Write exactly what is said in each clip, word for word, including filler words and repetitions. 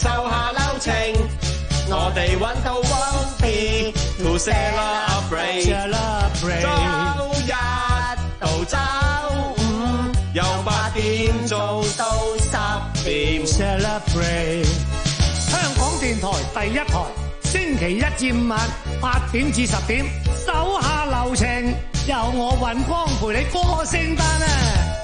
手下留情，我哋揾到 one B to celebrate， 周一到周五由八點做到十點 celebrate。 香港電台第一台，星期一至五晚八點至十點，手下留情，由我尹光陪你過聖誕啊！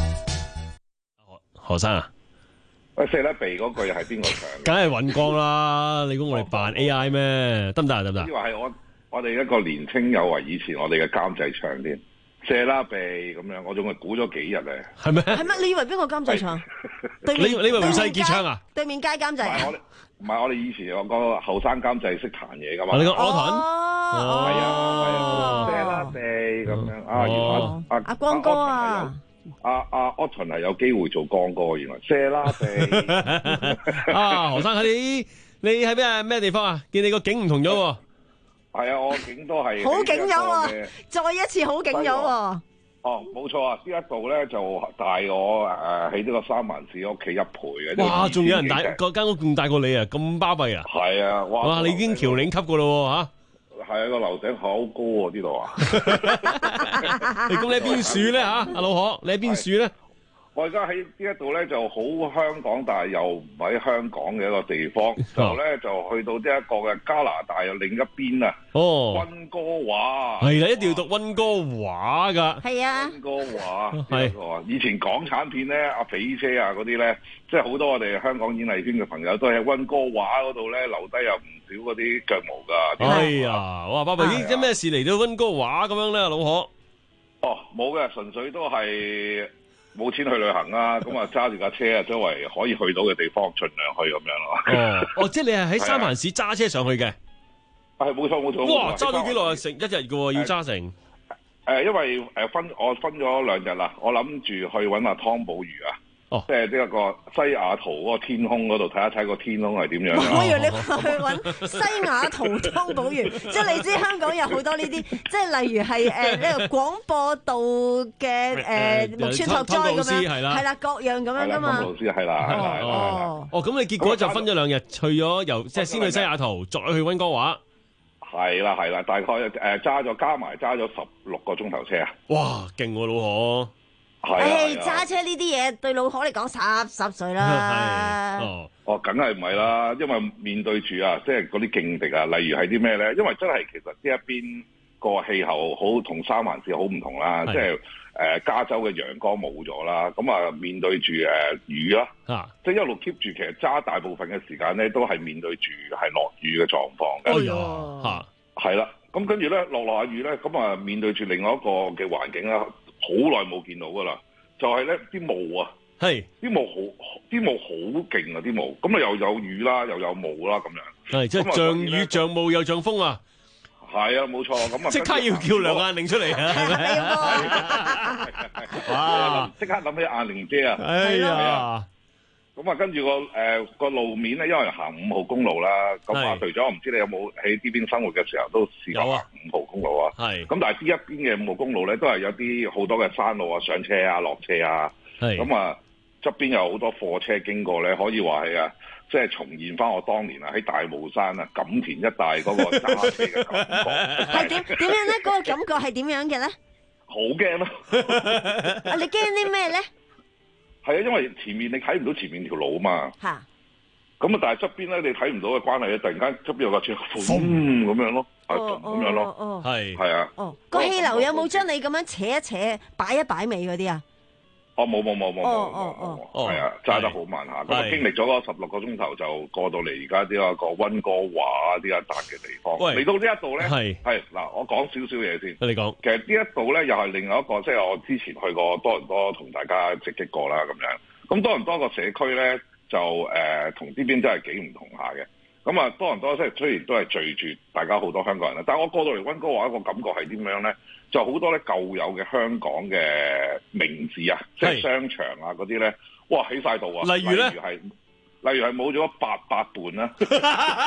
何生啊？ 喂，射得鼻嗰句係邊個唱嘅？ 梗係尹光啦！你估我哋扮 A I 咩？得唔得啊？得唔得？ 呢話係我我哋一個年青有為以前我哋嘅監製唱添，射啦鼻咁樣，我仲係估咗幾日咧。 係咩？ 係乜？你以為邊個監製唱？對你你以為胡世傑唱啊？ 對面街監製。 唔係我哋，唔係我哋以前有個後生監製識彈嘢噶嘛？ 你個柯頓？ 係啊係啊，射啦鼻咁樣啊！原來阿阿光哥啊！ 阿阿 Otton 係有機會做光哥，原來射啦鼻啊！何生，你你喺咩咩地方啊？見你個景唔同咗喎。 係啊，我景都係好景咗喎，再一次好景咗喎。 哦，冇錯啊！呢一度咧就大我誒喺呢個三藩市屋企一倍嘅。 哇！仲有人大個間屋仲大過你啊？咁巴閉啊？ 係啊！ 哇！你已經橋嶺級噶咯嚇。 係啊，個樓頂好高喎，呢度啊！ 你咁你喺邊處咧嚇？阿老何，你喺邊處咧？ 我而家喺呢一度咧就好香港，但係又唔喺香港嘅一個地方，就咧就去到呢一個嘅加拿大又另一邊啊！ 哦， 溫哥華係啦，一定要讀溫哥華㗎。 係啊， 溫哥華係。 以前港產片咧，阿肥車啊嗰啲咧，即係好多我哋香港演藝圈嘅朋友都喺溫哥華嗰度咧留低有唔少嗰啲腳毛㗎。 哎呀，哇！爸爸咦，即係咩事嚟到溫哥華咁樣咧，老何？ 哦，冇嘅，純粹都係。冇錢去旅行啊，咁啊揸住架車啊，周圍可以去到嘅地方，盡量去咁樣咯。 哦，哦，即係你係喺三藩市揸車上去嘅？ 係冇錯冇錯。 哇，揸咗幾耐啊？成一日嘅喎，要揸成。 誒，因為誒分我分咗兩日啦，我諗住去揾阿湯寶如啊。哦，即係呢一個西雅圖嗰個天空嗰度睇一睇個天空係點樣。 我以為你話去揾西雅圖湯寶如，即係你知香港有好多呢啲，即係例如係誒呢個廣播道嘅誒木村拓哉咁樣，係啦，係啦，各樣咁樣噶嘛。 湯老師係啦，係啦， 哦，哦，咁你結果就分咗兩日，去咗由即係先去西雅圖，再去溫哥華。 係啦係啦，大概誒揸咗加埋揸咗十六個鐘頭車啊！ 哇，勁喎老何！ 誒，揸車呢啲嘢對老何嚟講濕濕碎啦。 哦，哦，梗係唔係啦，因為面對住啊，即係嗰啲勁敵啊，例如係啲咩咧？因為真係其實呢一邊個氣候好同三藩市好唔同啦，即係誒加州嘅陽光冇咗啦，咁啊面對住誒雨啦，即係一路 keep 住，其實揸大部分嘅時間咧都係面對住係落雨嘅狀況嘅。 哎呀， 嚇，係啦，咁跟住咧落落下雨咧，咁啊面對住另外一個嘅環境啦。好耐冇見到噶啦，就係咧啲霧啊， 係啲霧好，啲霧好勁啊啲霧，咁啊又有雨啦，又有霧啦咁樣， 係即係像雨像霧又像風啊， 係啊冇錯，咁啊即刻要叫梁雁玲出嚟啊，係咪？ 哇！即刻諗起雁玲姐啊， 哎呀！ 咁啊，跟住個誒個路面咧，因為行五號公路啦，咁啊，除咗我唔知你有冇喺呢邊生活嘅時候都試過行五號公路啊？係。咁但係呢一邊嘅五號公路咧，都係有啲好多嘅山路啊，上車啊，落車啊。係。咁啊，側邊有好多貨車經過咧，可以話係啊，即係重現翻我當年啊喺大霧山啊錦田一帶嗰個揸車嘅感覺。 係點點樣咧？嗰個感覺係點樣嘅咧？ 好驚咯！ 啊，你驚啲咩咧？ 係啊，因為前面你睇唔到前面條路啊嘛。嚇！咁啊，但係側邊咧你睇唔到嘅關係咧，突然間側邊有架車，風咁樣咯，係咁樣咯。哦，係係啊。 哦，個氣流有冇將你咁樣扯一扯、擺一擺尾嗰啲啊？ 哦，冇冇冇冇冇冇冇，係啊，揸得好慢下。咁啊，經歷咗嗰十六個鐘頭，就過到嚟而家呢一個溫哥華呢一笪嘅地方。嚟到呢一度咧，係係嗱，我講少少嘢先。你講。其實呢一度咧，又係另外一個，即係我之前去過多倫多同大家直擊過啦，咁樣。咁多倫多個社區咧，就誒同呢邊真係幾唔同下嘅。咁啊，多倫多即係雖然都係聚住大家好多香港人啦，但係我過到嚟溫哥華一個感覺係點樣咧？就好多咧舊有嘅香港嘅名字啊，即係商場啊嗰啲咧，哇起晒度啊！例如咧，例如係例如係冇咗八佰伴啦。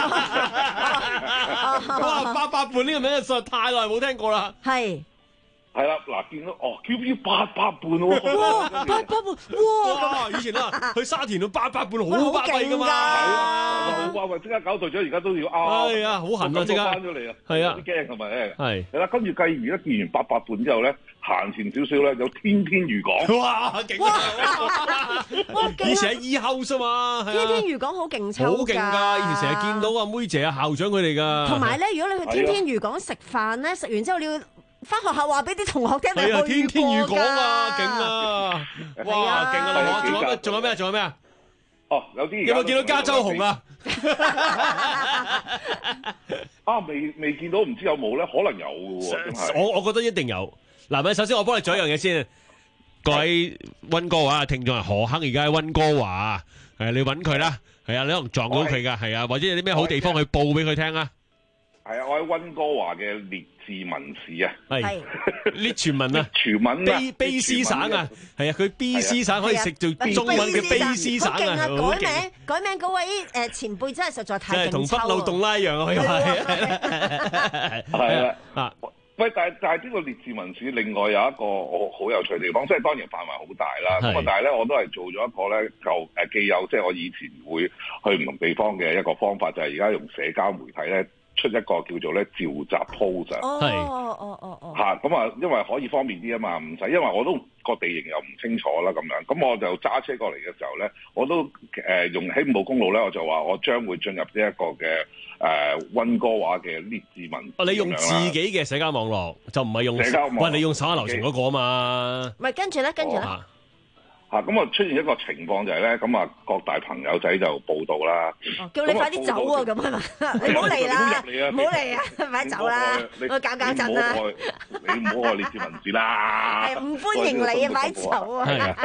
哇！八佰伴呢個名實在太耐冇聽過啦。 係。 係啦，嗱見到哦 ，Q P 八百半喎， 哇，八百半，哇！ 以前啊，去沙田到八百半好巴閉噶嘛， 係啊，好巴閉，即刻搞隊長而家都要拗， 係啊，好痕啊，即刻翻咗嚟啊， 係啊， 驚係咪咧？ 係係啦，跟住繼而咧見完八百半之後咧，行前少少咧有天天漁港， 哇，勁啊！以前喺 E House 啊嘛， 天天漁港好勁抽， 好勁㗎！以前成日見到阿妹姐啊、校長佢哋㗎。 同埋咧，如果你去天天漁港食飯咧，食完之後你要翻學校話俾啲同學聽，你去過㗎。 天天漁港啊，勁啊！哇，勁啊！仲有咩？仲有咩？仲有咩啊？ 哦，有啲有冇見到加州紅啊？ 啊，未未見到，唔知有冇咧？可能有嘅喎，真係。 我我覺得一定有。嗱，咪首先我幫你做一樣嘢先。各位溫哥華聽眾係何坑，而家喺溫哥華，誒，你揾佢啦。係啊，你可能撞到佢㗎，係啊，或者有啲咩好地方去報俾佢聽啊。係啊，我喺溫哥華嘅列治文市啊， 係列全文啊， 全文啊，卑斯省啊，係啊，佢 B C 省可以食做中文嘅卑斯省啊， 改名改名嗰位誒前輩真係實在太勁抽， 同北漏洞拉一樣啊，可以話係啊啊！喂，但係但係呢個列治文市另外有一個我好有趣嘅地方，即係當然範圍好大啦。咁啊，但係咧我都係做咗一個咧舊誒既有，即係我以前會去唔同地方嘅一個方法，就係而家用社交媒體咧。出一個叫做咧召集 post 啊， 係哦哦哦哦嚇咁啊，因為可以方便啲啊嘛，唔使因為我都個地形又唔清楚啦咁樣，咁我就揸車過嚟嘅時候咧，我都誒、呃、用喺五號公路咧，我就話我將會進入呢一個嘅誒溫哥華嘅列治文。 哦，你用自己嘅社交網絡，就唔係用社交網絡，喂，你用手下留情嗰個啊嘛。 唔係跟住咧，跟住咧。 嚇咁啊！出現一個情況就係咧，咁啊各大朋友仔就報道啦。 哦，叫你快啲走啊！咁係嘛？你唔好嚟啦！唔好嚟啊！快走啦！我搞搞震啦！ 你唔好愛列治文市啦！ 係唔歡迎你啊！快走啊！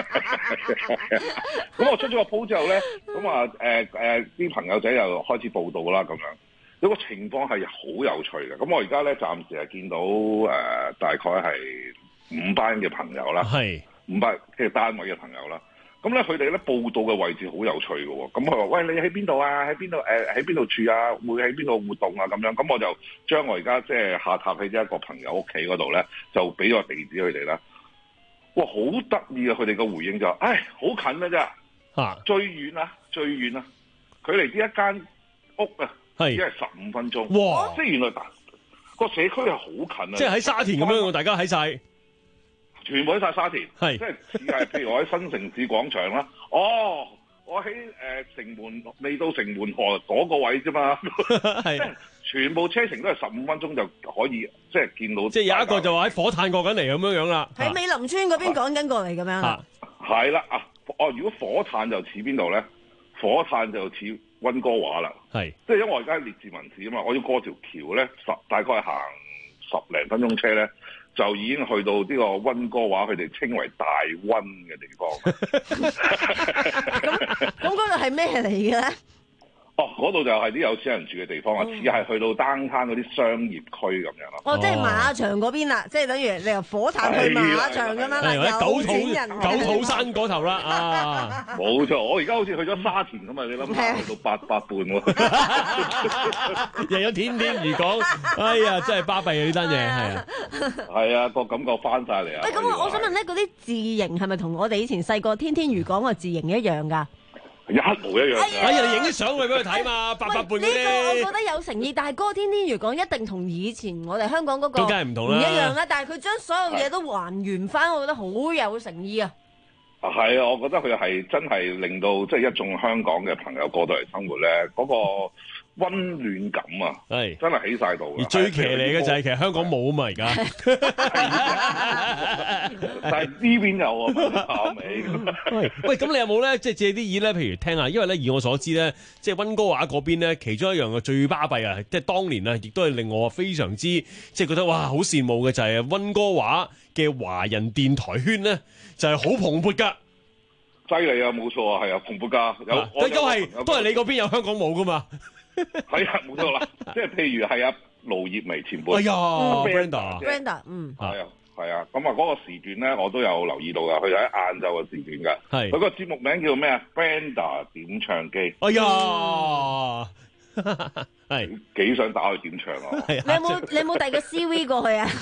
咁我出咗個 post 之後咧，咁啊誒誒啲朋友仔又開始報道啦，咁樣有個情況係好有趣嘅。咁我而家咧暫時係見到誒、呃、大概係五班嘅朋友啦。係。五百嘅單位嘅朋友啦，咁咧佢哋咧報道嘅位置好有趣嘅喎，咁佢話：喂，你喺邊度啊？喺邊度？誒喺邊度住啊？會喺邊度活動啊？咁樣，咁我就將我而家即係下榻喺一個朋友屋企嗰度咧，就俾咗個地址佢哋啦。哇，好得意啊！佢哋嘅回應就：唉，好近啊啫，啊，最遠啊，最遠啊，距離呢一間屋啊，係只係十五分鐘。哇！即係原來個社區係好近啊！ 即係喺沙田咁樣，大家喺晒。 全部喺晒沙田，即係似係譬如我喺新城市廣場啦，哦，我喺誒、呃、城門未到城門河嗰個位啫嘛，即係全部車程都係十五分鐘就可以，即係見到。即係有一個就話喺火炭過緊嚟咁樣樣啦， 喺美林村嗰邊趕緊過嚟咁樣。 係啦啊，哦，如果火炭就似邊度咧？火炭就似溫哥華啦，係，即係因為我而家喺列治文市啊嘛，我要過條橋咧，十大概行十零分鐘車咧。就已經去到呢個溫哥華，佢哋稱為大溫嘅地方。 咁咁嗰度係咩嚟嘅咧？ 哦，嗰度就係啲有錢人住嘅地方啊，似係去到 downtown 嗰啲商業區咁樣咯。 哦，即係馬場嗰邊啦，即係等於你由火炭去馬場咁樣啦，有錢人九肚山嗰頭啦啊！ 冇錯，我而家好似去咗沙田咁啊！你諗下，去到八百半喎， 又有天天漁港，哎呀，真係巴閉啊！呢單嘢係啊， 係啊，個感覺翻晒嚟啊！ 喂，咁我我想問咧，嗰啲字形係咪同我哋以前細個天天漁港個字形一樣㗎？ 一模一樣， 哎呀，你影啲相去俾佢睇嘛，八百半嗰啲。呢個我覺得有誠意，但係嗰個天天漁港一定同以前我哋香港嗰個梗係唔同啦， 唔一樣啦。但係佢將所有嘢都還原翻，我覺得好有誠意啊！ 係啊，我覺得佢係真係令到即係一眾香港嘅朋友過到嚟生活咧，嗰、那個溫暖感啊，係真係起晒度。 而最騎呢嘅就係其實香港冇啊嘛，而家。 但係呢邊有啊， 喂喂，咁你有冇咧？即係借啲意咧？譬如聽下，因為咧以我所知咧，即係溫哥華嗰邊咧，其中一樣嘅最巴閉啊，即係當年啊，亦都係令我非常之即係覺得哇，好羨慕嘅就係溫哥華嘅華人電台圈咧，就係好蓬勃噶。 犀利啊，冇錯啊，係啊，蓬勃噶，有， 啊、都係都係你嗰邊有香港冇噶嘛？ 係啊，冇錯啦，即係譬如係阿盧業薇前輩， 哎呀 Brenda，Brenda， 嗯， 係啊，係啊，咁啊嗰個時段咧，我都有留意到噶，佢就喺晏晝嘅時段噶，係，佢個節目名叫咩啊 ？Brenda 點唱機， 哎呀，係幾想打去點唱啊！ 你有冇你有冇遞個 C V 過去啊？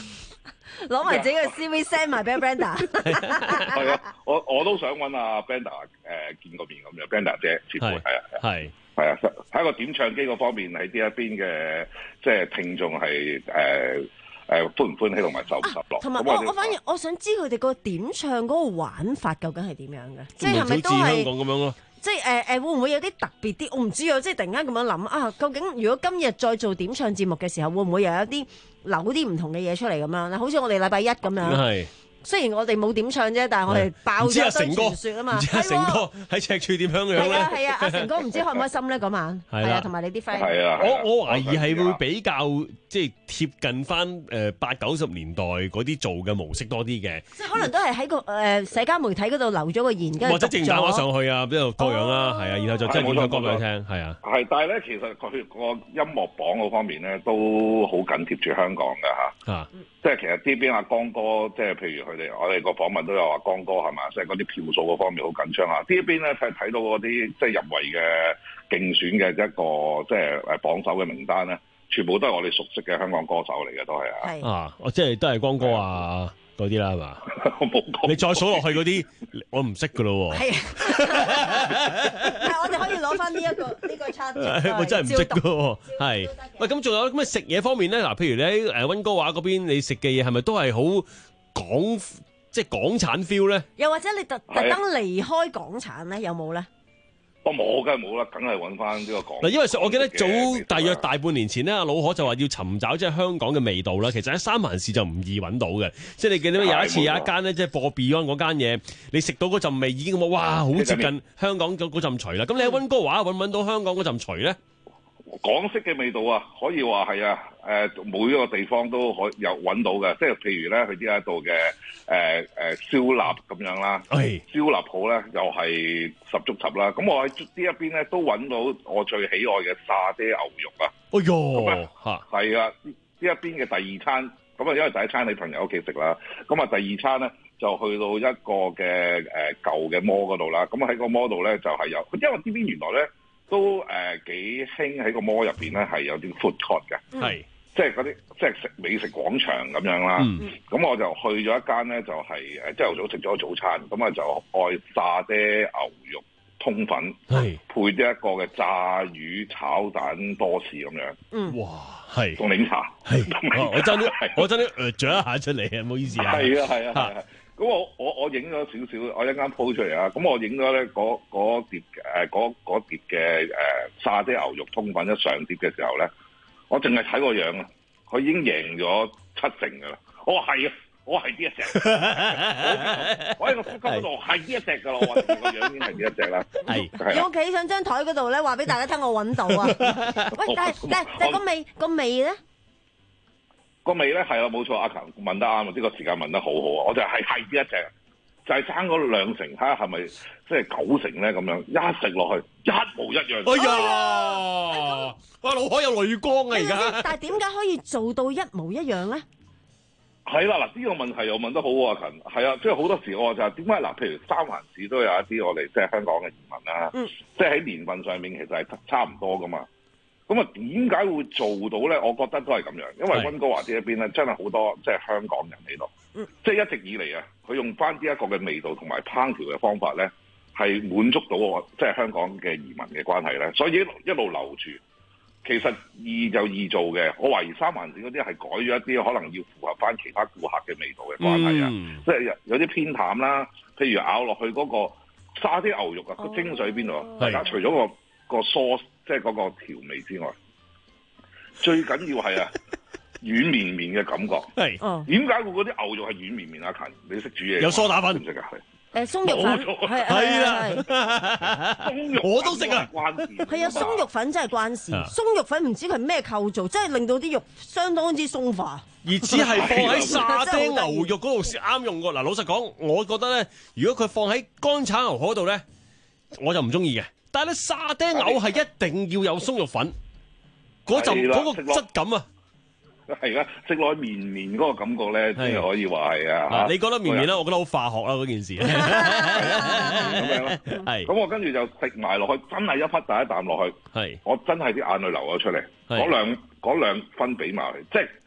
攞埋自己嘅 C V send 埋俾 Brenda。 係啊，我我都想揾阿 Brenda 誒見個面咁樣 ，Brenda 姐前輩係啊，係係啊，喺個點唱機嗰方面喺呢一邊嘅即係聽眾係誒誒歡唔歡喜同埋受唔受落。 同埋我我反而我想知佢哋個點唱嗰個玩法究竟係點樣嘅？即係係咪都係香港咁樣咯？ 即係誒誒，會唔會有啲特別啲？我唔知啊！即係突然間咁樣諗啊，究竟如果今日再做點唱節目嘅時候，會唔會又有一啲扭啲唔同嘅嘢出嚟咁樣咧？好似我哋禮拜一咁樣。係。雖然我哋冇點唱啫，但係我哋爆咗堆傳說啊嘛。 唔知阿成哥喺赤柱點樣樣咧？ 係啊係啊，阿成哥唔知開唔開心咧嗰晚。係啊，同埋你啲 friend。 係啊。 我我懷疑係會比較即係貼近翻誒八九十年代嗰啲做嘅模式多啲嘅。 即係可能都係喺個誒社交媒體嗰度留咗個言，跟住或者正打翻上去啊，邊度多樣啦，係啊，然後就真係點唱歌俾佢聽，係啊。 係，但係咧，其實佢個音樂榜嗰方面咧，都好緊貼住香港㗎嚇。啊。即係其實呢邊阿江哥，即係譬如佢哋，我哋個訪問都有話江哥係嘛，即係嗰啲票數嗰方面好緊張啊！呢一邊咧睇睇到嗰啲即係入圍嘅競選嘅一個即係誒榜首嘅名單咧，全部都係我哋熟悉嘅香港歌手嚟嘅，都係啊！ 係啊，我即係都係江哥啊嗰啲啦，係嘛？ 我冇講。 你再數落去嗰啲，我唔識噶咯喎。係係，我哋可以攞翻呢一個呢個差別。 我真係唔識噶喎。係。喂，咁仲有咁啊食嘢方面咧？嗱，譬如你喺誒溫哥華嗰邊，你食嘅嘢係咪都係好港即係港產 feel 咧？ 又或者你特特登離開港產咧？有冇咧？ 我冇，梗係冇啦，梗係揾翻呢個港。 嗱，因為我記得早大約大半年前咧，阿老可就話要尋找即係香港嘅味道啦。其實喺三藩市就唔易揾到嘅，即係你記得有一次有一間咧，即係播 Beyond 嗰間嘢，你食到嗰陣味已經咁哇，好接近香港嗰嗰陣除啦。咁你喺溫哥華揾唔揾到香港嗰陣除咧？ 港式嘅味道啊，可以話係啊，誒每一個地方都可有揾到嘅，即係譬如咧，佢呢一度嘅誒誒燒臘咁樣啦，燒臘鋪咧又係十足十啦。咁我喺呢一邊咧都揾到我最喜愛嘅沙爹牛肉啊！ 哎喲嚇， 係啊，呢一邊嘅第二餐，咁啊因為第一餐喺朋友屋企食啦，咁啊第二餐咧就去到一個嘅誒舊嘅摩嗰度啦。咁喺個摩度咧就係有，因為呢邊原來咧。都誒幾興喺個摩入邊咧，係有啲 food court 嘅，係、嗯、即係嗰啲即係食美食廣場咁樣啦。咁、嗯、我就去咗一間咧，就係誒朝頭早食咗早餐，咁啊就愛沙爹牛肉通粉，係配啲一個嘅炸魚炒蛋多士咁樣。嗯，哇，係同檸茶，係、哦、我真啲，我真啲誒嚼一下出嚟啊！唔好意思啊，係啊，係啊，係啊。咁我我我影咗少少，我一間鋪出嚟啊！咁我影咗咧嗰嗰碟誒嗰嗰碟嘅誒沙爹牛肉通粉一上碟嘅時候咧，我淨係睇個樣啊，佢已經贏咗七成噶啦！我話係啊，我係呢一隻，我喺個呼吸嗰度係呢一隻噶咯，我話個樣已經係呢一隻啦。係， 要企上張台嗰度咧，話俾大家聽我揾到啊！喂，但係但係但係個味個味咧？ 個味咧係啦，冇錯，阿強問得啱啊！呢、這個時間問得好好啊！我就係係呢一隻，就係爭嗰兩成，睇下係咪即係九成咧咁樣，一食落去一模一樣。哎呀！哇，腦海有淚光啊！而家， 但係點解可以做到一模一樣咧？ 係啦，嗱、這、呢個問題又問得好啊，阿強。係啊，即係好多時我就係點解嗱？譬如三藩市都有一啲我哋即係香港嘅移民啦，嗯、即係喺年份上面其實係差唔多噶嘛。咁啊，點解會做到咧？我覺得都係咁樣，因為溫哥華呢一邊咧，真係好多即係香港人喺度，嗯、即係一直以嚟啊，佢用翻呢一個嘅味道同埋烹調嘅方法咧，係滿足到我即係香港嘅移民嘅關係咧，所以一路一路留住。其實易就易做嘅，我懷疑三藩市嗰啲係改咗一啲可能要符合翻其他顧客嘅味道嘅關係啊，嗯、即係有啲偏淡啦。譬如咬落去嗰個沙爹牛肉啊，個精髓喺邊度啊？大家除咗個個 sauce。即係嗰個調味之外，最緊要係啊軟綿綿嘅感覺。係，點解會嗰啲牛肉係軟綿綿啊？勤，你識煮嘢？有梳打粉唔識㗎？係。誒鬆肉粉係係啦，鬆肉我都識啊！關事係啊，鬆肉粉真係關事。鬆肉粉唔知佢係咩構造，真係令到啲肉相當之鬆化。而只係放喺沙爹牛肉嗰度先啱用㗎。嗱，老實講，我覺得咧，如果佢放喺乾炒牛河度咧，我就唔中意嘅。但係咧，沙爹牛係一定要有鬆肉粉，嗰陣嗰個質感啊，係啦，食落去綿綿嗰個感覺咧，真係可以話係啊！你覺得綿綿啦，我覺得好化學啦嗰件事。咁樣咯，係。咁我跟住就食埋落去，真係一忽第一啖落去，係我真係啲眼淚流咗出嚟，嗰兩嗰兩分俾埋，即係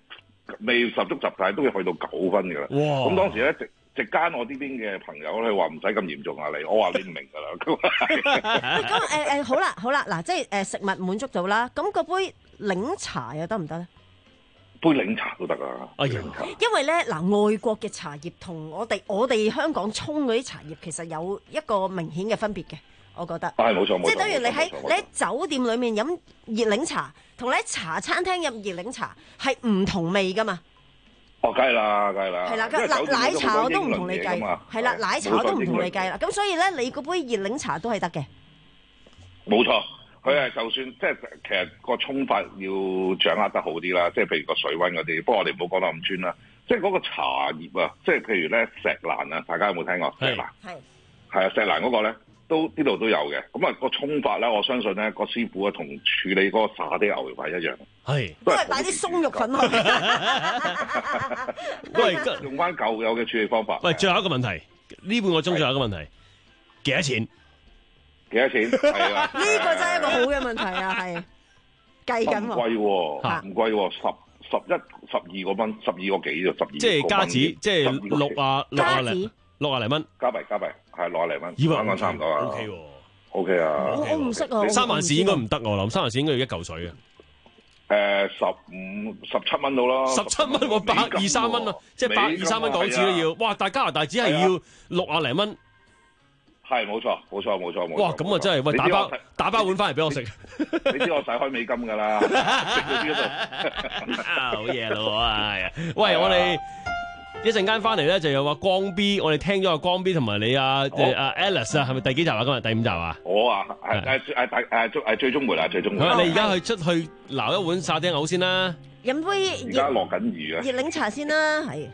未十足十，但係都要去到九分㗎啦。咁當時咧，直直間我呢邊嘅朋友咧話唔使咁嚴重啊，你我話你唔明㗎啦。 咁誒誒好啦好啦，嗱即係誒食物滿足到啦，咁嗰杯檸茶又得唔得咧？ 杯檸茶都得啊！ 哎呀， 因為咧嗱，外國嘅茶葉同我哋我哋香港沖嗰啲茶葉其實有一個明顯嘅分別嘅，我覺得。 係冇錯冇錯。 即係等於你喺你喺酒店裏面飲熱檸茶，同你喺茶餐廳飲熱檸茶係唔同味噶嘛。 哦，梗係啦，梗係啦。 係啦，奶奶茶我都唔同你計，係啦，奶茶我都唔同你計啦。咁所以咧，你嗰杯熱檸茶都係得嘅。 冇錯。佢係就算即係其實個沖法要掌握得好啲啦，即係譬如個水溫嗰啲。不過我哋唔好講得咁專啦。即係嗰個茶葉啊，即係譬如咧石蘭啊，大家有冇聽過石蘭？係係啊，石蘭嗰個咧都呢度都有嘅。咁啊個沖法咧，我相信咧個師傅啊同處理嗰個沙嗲牛肉係一樣。係都係擺啲鬆肉粉落去， 都係用翻舊有嘅處理方法。 喂，最後一個問題，呢半個鐘最後一個問題，幾多錢？ 幾多錢？係啊， 呢個真係一個好嘅問題啊，係計緊喎。 唔貴喎，唔貴喎，十十一十二個蚊，十二個幾就十二。即係加紙，即係六啊六啊零六啊零蚊， 加幣加幣係六啊零蚊， 以為啱啱差唔多啊。 O K 喎 ，O K 啊。 我唔識啊。 三萬市應該唔得，我諗三萬市應該要一嚿水嘅。 誒，十五十七蚊到啦。十七蚊喎，百二三蚊啊，即係百二三蚊港紙都要。哇！但係加拿大只係要六啊零蚊。 係冇錯，冇錯，冇錯，冇錯。 哇！咁啊真係喂，打包打包碗翻嚟俾我食。 你知我使開美金㗎啦，食到邊度？ 好嘢咯，係啊！喂，我哋一陣間翻嚟咧，就有話光 B， 我哋聽咗個光 B 同埋你啊誒阿 Alice 啊，係咪第幾集啊？今日第五集啊？ 我啊，誒誒誒誒誒最終回啦，最終回。 你而家去出去撈一碗沙爹牛先啦。 飲杯而家落緊雨啊！ 熱檸茶先啦，係。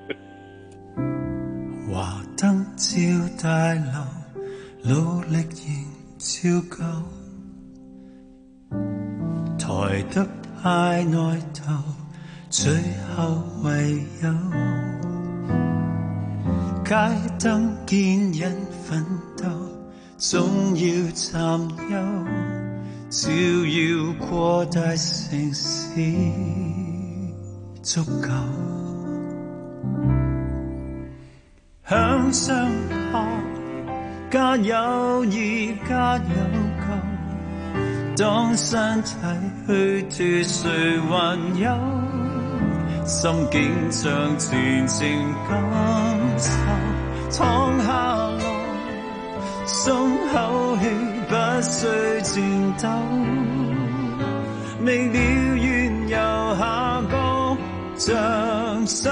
華燈照大樓。努力仍照舊，抬得派內頭，最後唯有街燈見人奮鬥，總要暫休，照耀過大城市足夠，向上爬。加友誼，加有舊，當身體虛脫，誰還有心境像前程感受？躺下來，鬆口氣，不需戰鬥，未了緣由下降，像手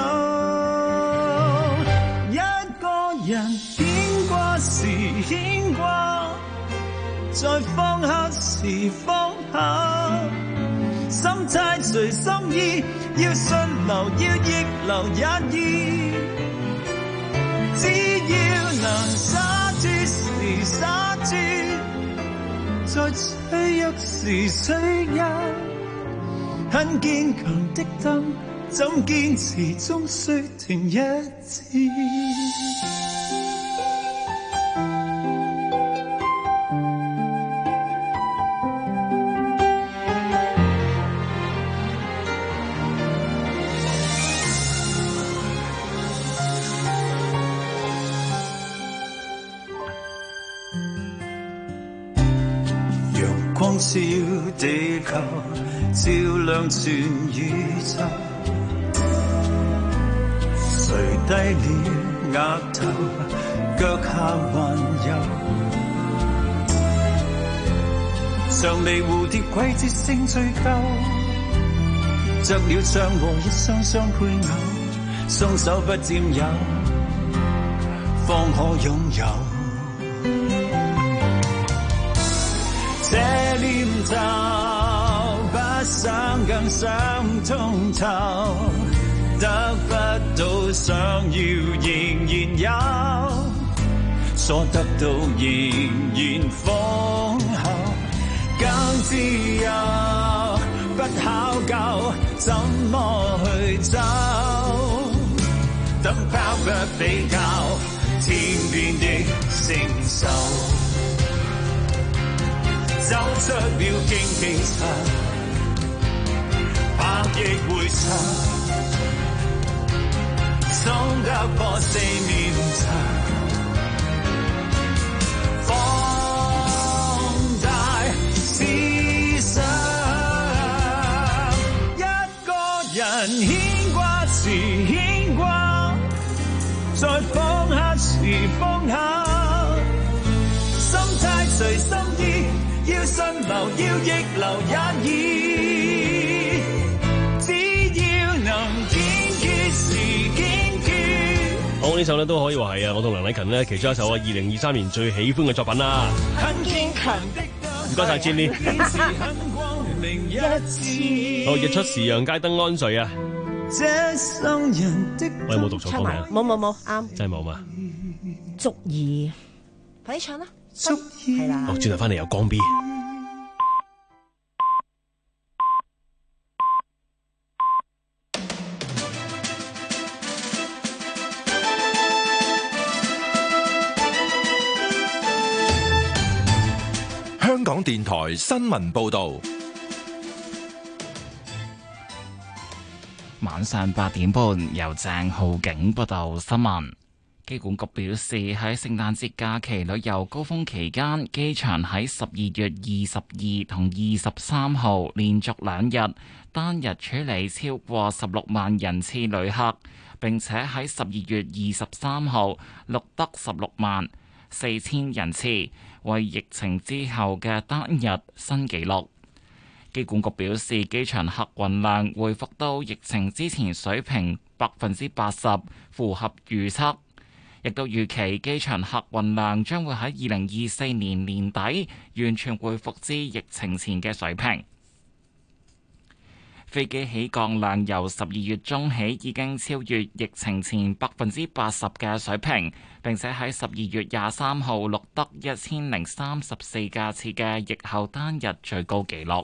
一個人。時牽掛，在放下時放下，心態隨心意，要順流要逆流也易，只要能灑脫時灑脫，在脆弱時脆弱，很堅強的燈，怎堅持終須停一次。照地球，照亮全宇宙。誰低了額頭，腳下還有，像離蝴蝶季節性追究，着了帳和一雙雙配偶，鬆手不佔有，方可擁有。這念頭不想更想通透，得不到想要仍然有，所得到仍然豐厚，更自由，不考究怎麼去走，等拋不比較，天邊的承受。走出了荊棘牆，百億回腸， 衝得過四面牆，放大思想，一個人牽掛時牽掛，再放下時放下，心態隨心意，要順流要逆流也易，只要能堅決時堅決。 好，呢首咧都可以話係啊，我同梁禮勤呢其中一首啊，二零二三年最喜歡嘅作品啦。 很堅強， 唔該晒 Jenny。好，日出時讓街燈安睡啊！我有冇讀錯歌名？ 冇冇冇，啱。 真係冇嘛？ 足矣，快啲唱啦！ 足矣係啦。 好，轉頭翻嚟有江 B。 香港電台新聞報道。 晚上八點半，由鄭浩景報道新聞。機管局表示，喺聖誕節假期旅遊高峰期間，機場喺十二月二十二同二十三號連續兩日單日處理超過十六萬人次旅客，並且喺十二月二十三號錄得十六萬四千人次，為疫情之後嘅單日新紀錄。機管局表示，機場客運量恢復到疫情之前水平百分之八十，符合預測。亦都預期機場客運量將會喺二零二四年年底完全恢復至疫情前嘅水平。飛機起降量由十二月中起已經超越疫情前百分之八十嘅水平，並且喺十二月廿三號錄得一千零三十四架次嘅疫後單日最高紀錄。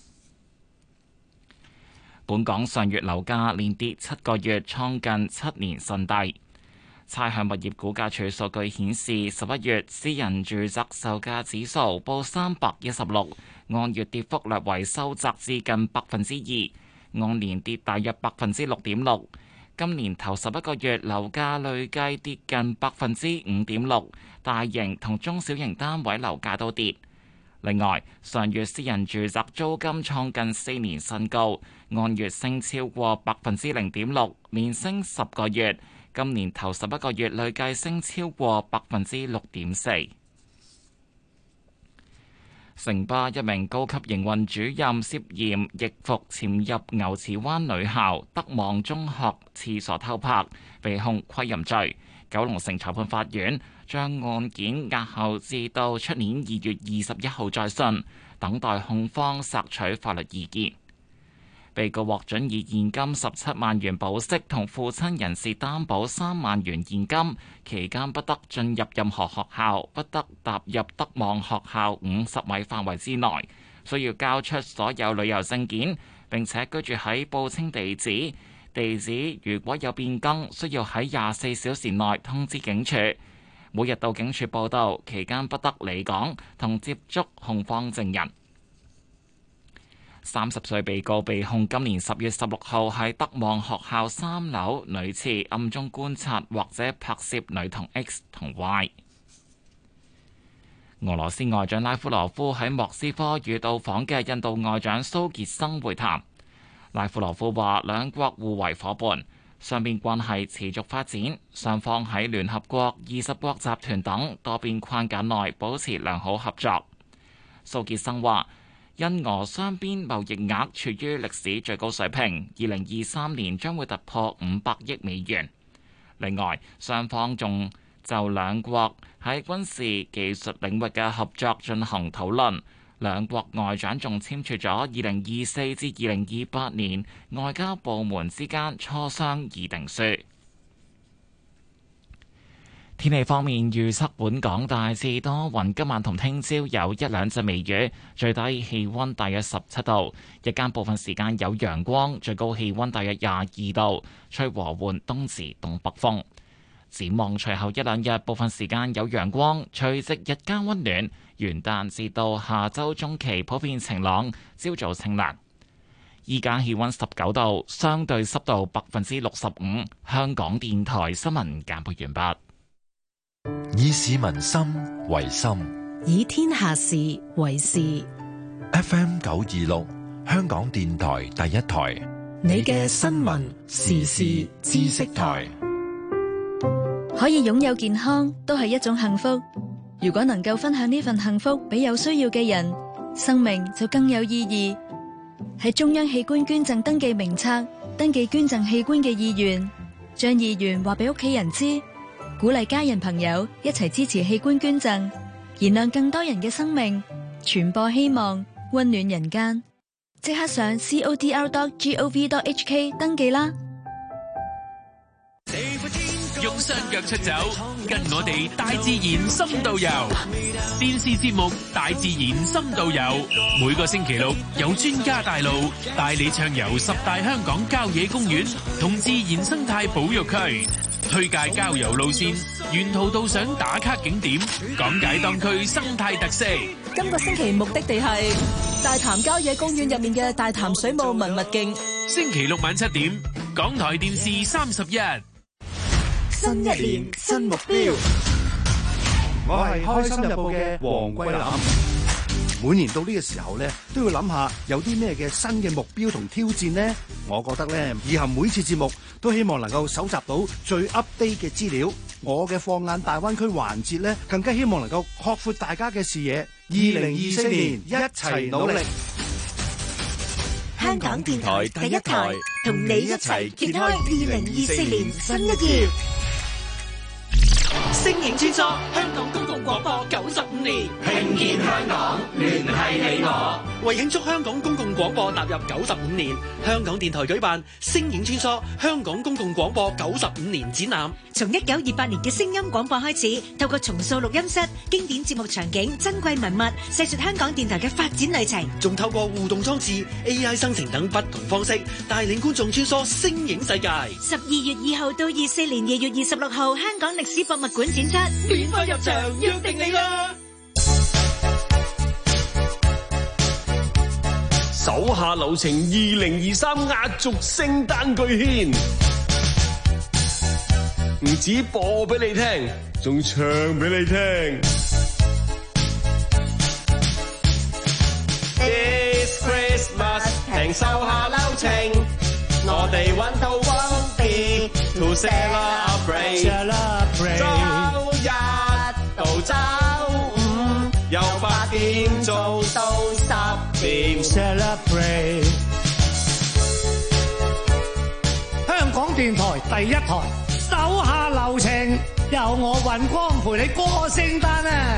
本港上月樓價連跌七個月，創近七年新低。差餉物業估價署數據顯示，十一月私人住宅售價指數報三百一十六，按月跌幅略為收窄至近百分之二，按年跌大約百分之六點六。今年頭十一個月樓價累計跌近百分之五點六，大型同中小型單位樓價都跌。另外，上月私人住宅租金創近四年新高，按月升超過百分之零點六，連升十個月。今年頭十一個月累計升超過百分之六點四。城巴一名高級營運主任涉嫌易服潛入牛池灣女校德望中學廁所偷拍，被控窺淫罪。九龍城裁判法院將案件押後至到出年二月二十一號再訊，等待控方索取法律意見。被告獲准以現金十七萬元保釋同父親人士擔保三萬元現金，期間不得進入任何學校，不得踏入德望學校五十米範圍之內，需要交出所有旅遊證件，並且居住喺報稱地址。地址如果有變更，需要喺廿四小時內通知警署。每日到警署報到，期間不得離港同接觸控方證人。三十歲被告被控今年十月十六號喺德望學校三樓女廁暗中觀察或者拍攝女童 X 同 Y。俄羅斯外長拉夫羅夫喺莫斯科與到訪嘅印度外長蘇傑生會談。拉夫羅夫話兩國互為夥伴，雙邊關係持續發展，雙方喺聯合國、二十國集團等多邊框架內保持良好合作。蘇傑生話，印俄雙邊貿易額處於歷史最高水平，二零二三年將會突破五百億美元。另外，雙方仲就兩國喺軍事技術領域嘅合作進行討論。兩國外長仲簽署咗二零二四至二零二八年外交部門之間磋商議定書。天氣方面預測，本港大致多雲，今晚同聽朝有一兩陣微雨，最低氣溫大約十七度，日間部分時間有陽光，最高氣溫大約廿二度，吹和緩東至東北風。展望隨後一兩日，部分時間有陽光，除夕日間溫暖，元旦至到下周中期普遍晴朗，朝早清涼。 依家氣溫十九度，相對濕度百分之六十五。香港電台新聞簡報完畢。 以市民心為心， 以天下事為事。 F M 九二六，香港電台第一台， 你嘅新聞時事知識台。 可以擁有健康都係一種幸福。如果能夠分享呢份幸福俾有需要嘅人，生命就更有意義。喺中央器官捐贈登記名冊登記捐贈器官嘅意願，將意願話俾屋企人知，鼓勵家人朋友一齊支持器官捐贈，燃亮更多人嘅生命，傳播希望，溫暖人間。即刻上 c o d r dot gov dot h k 登記啦！ 用雙腳出走，跟我哋大自然深度遊。電視節目《大自然深度遊》，每個星期六有專家帶路，帶你暢遊十大香港郊野公園同自然生態保育區，推介郊遊路線，沿途導賞打卡景點，講解當區生態特色。 今個星期目的地係大潭郊野公園入面嘅大潭水母文物徑。 星期六晚七點，港台電視三十一。 新一年新目標，我係開心日報嘅黃桂林。每年到呢個時候咧，都要諗下有啲咩嘅新嘅目標同挑戰呢？我覺得咧，以後每次節目都希望能夠搜集到最 update 嘅資料。我嘅放眼大灣區環節咧，更加希望能夠擴闊大家嘅視野。二零二四年一齊努力。 香港電台第一台，同你一齊揭開二零二四年新一頁。 聲影穿梭香港公共廣播九十五年， 聽見香港，聯繫你我。 為慶祝香港公共廣播踏入九十五年，香港電台舉辦《聲影穿梭香港公共廣播九十五年展覽》。 從一九二八年嘅聲音廣播開始，透過重塑錄音室、經典節目場景、珍貴文物，細說香港電台嘅發展旅程。 仲透過互動裝置、A I 生成等不同方式，帶領觀眾穿梭聲影世界。 十二月二號到二四年二月二十六號，香港歷史博物館展出， 免費入場，約定你啦！ 手下留情二零二三壓軸聖誕巨獻，唔止播俾你聽，仲唱俾你聽。 This Christmas 聽手下留情，我哋揾到 one day to celebrate， 周一到周五由八點做到十點 celebrate。香港電台第一台，手下留情，由我雲光陪你過聖誕啊！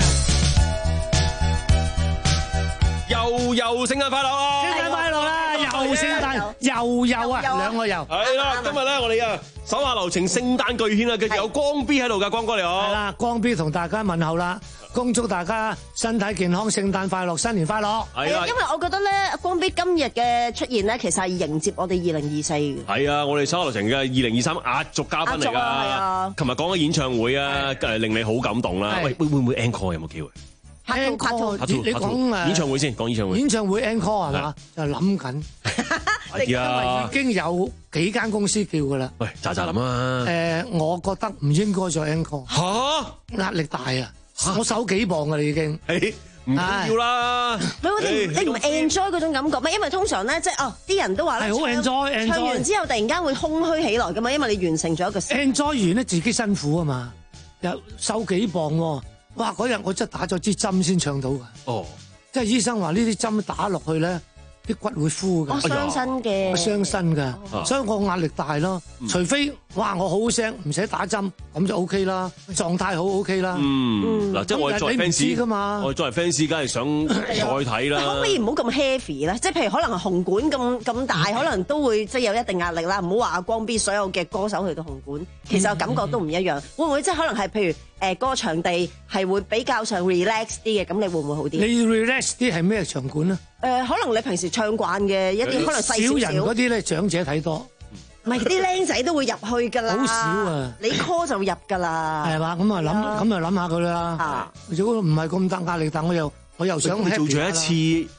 又又聖誕快樂啊！ 聖誕快樂啦！又聖誕，又又啊，兩個又。 係啦，今日咧我哋啊手下留情聖誕巨獻啊，繼續有光 B 喺度噶，光哥你好。 係啦，光 B 同大家問候啦，恭祝大家身體健康，聖誕快樂，新年快樂。 係啊，因為我覺得咧，光 B 今日嘅出現咧，其實係迎接我哋二零二四嘅。 係啊，我哋手下留情嘅二零二三壓軸嘉賓嚟㗎。係啊，琴日講緊演唱會啊，誒令你好感動啦。喂，會會唔會 encore 有冇機會？ encore，你你講誒演唱會先，講演唱會。 演唱會 encore 係嘛？就諗緊。係啊，已經有幾間公司叫㗎啦。 喂，咋咋諗啊？ 誒，我覺得唔應該再 encore。 嚇！ 壓力大啊！我手幾磅㗎啦已經。 誒，唔緊要啦。 你你唔 enjoy 嗰種感覺咩？因為通常咧，即係哦，啲人都話咧， 係好 enjoy， 唱完之後突然間會空虛起來㗎嘛，因為你完成咗一個。 enjoy 完咧，自己辛苦啊嘛，又瘦幾磅喎。哇！嗰日我真係打咗支針先唱到㗎。哦，即係醫生話呢啲針打落去咧，啲骨會枯㗎。 我傷身嘅， 傷身㗎，所以我壓力大咯。除非哇，我好好聲，唔使打針，咁就 OK 啦，狀態好 OK 啦。 嗯，嗱，即係我哋作為 fans 㗎嘛， 我哋作為 fans 梗係想再睇啦。 可唔可以唔好咁 heavy 咧？即係譬如可能紅館咁咁大，可能都會即係有一定壓力啦。唔好話光 B 所有嘅歌手去到紅館，其實感覺都唔一樣。會唔會即係可能係譬如？誒嗰個場地係會比較上 relax 啲嘅，咁你會唔會好啲？ 你 relax 啲係咩場館咧？ 誒，可能你平時唱慣嘅一啲，可能細少少人嗰啲咧，長者睇多。 唔係啲僆仔都會入去㗎啦。 好少啊！ 你 call 就入㗎啦。 係嘛？咁啊諗，咁啊諗下佢啦。如果唔係咁大壓力，但我又我又想做咗一次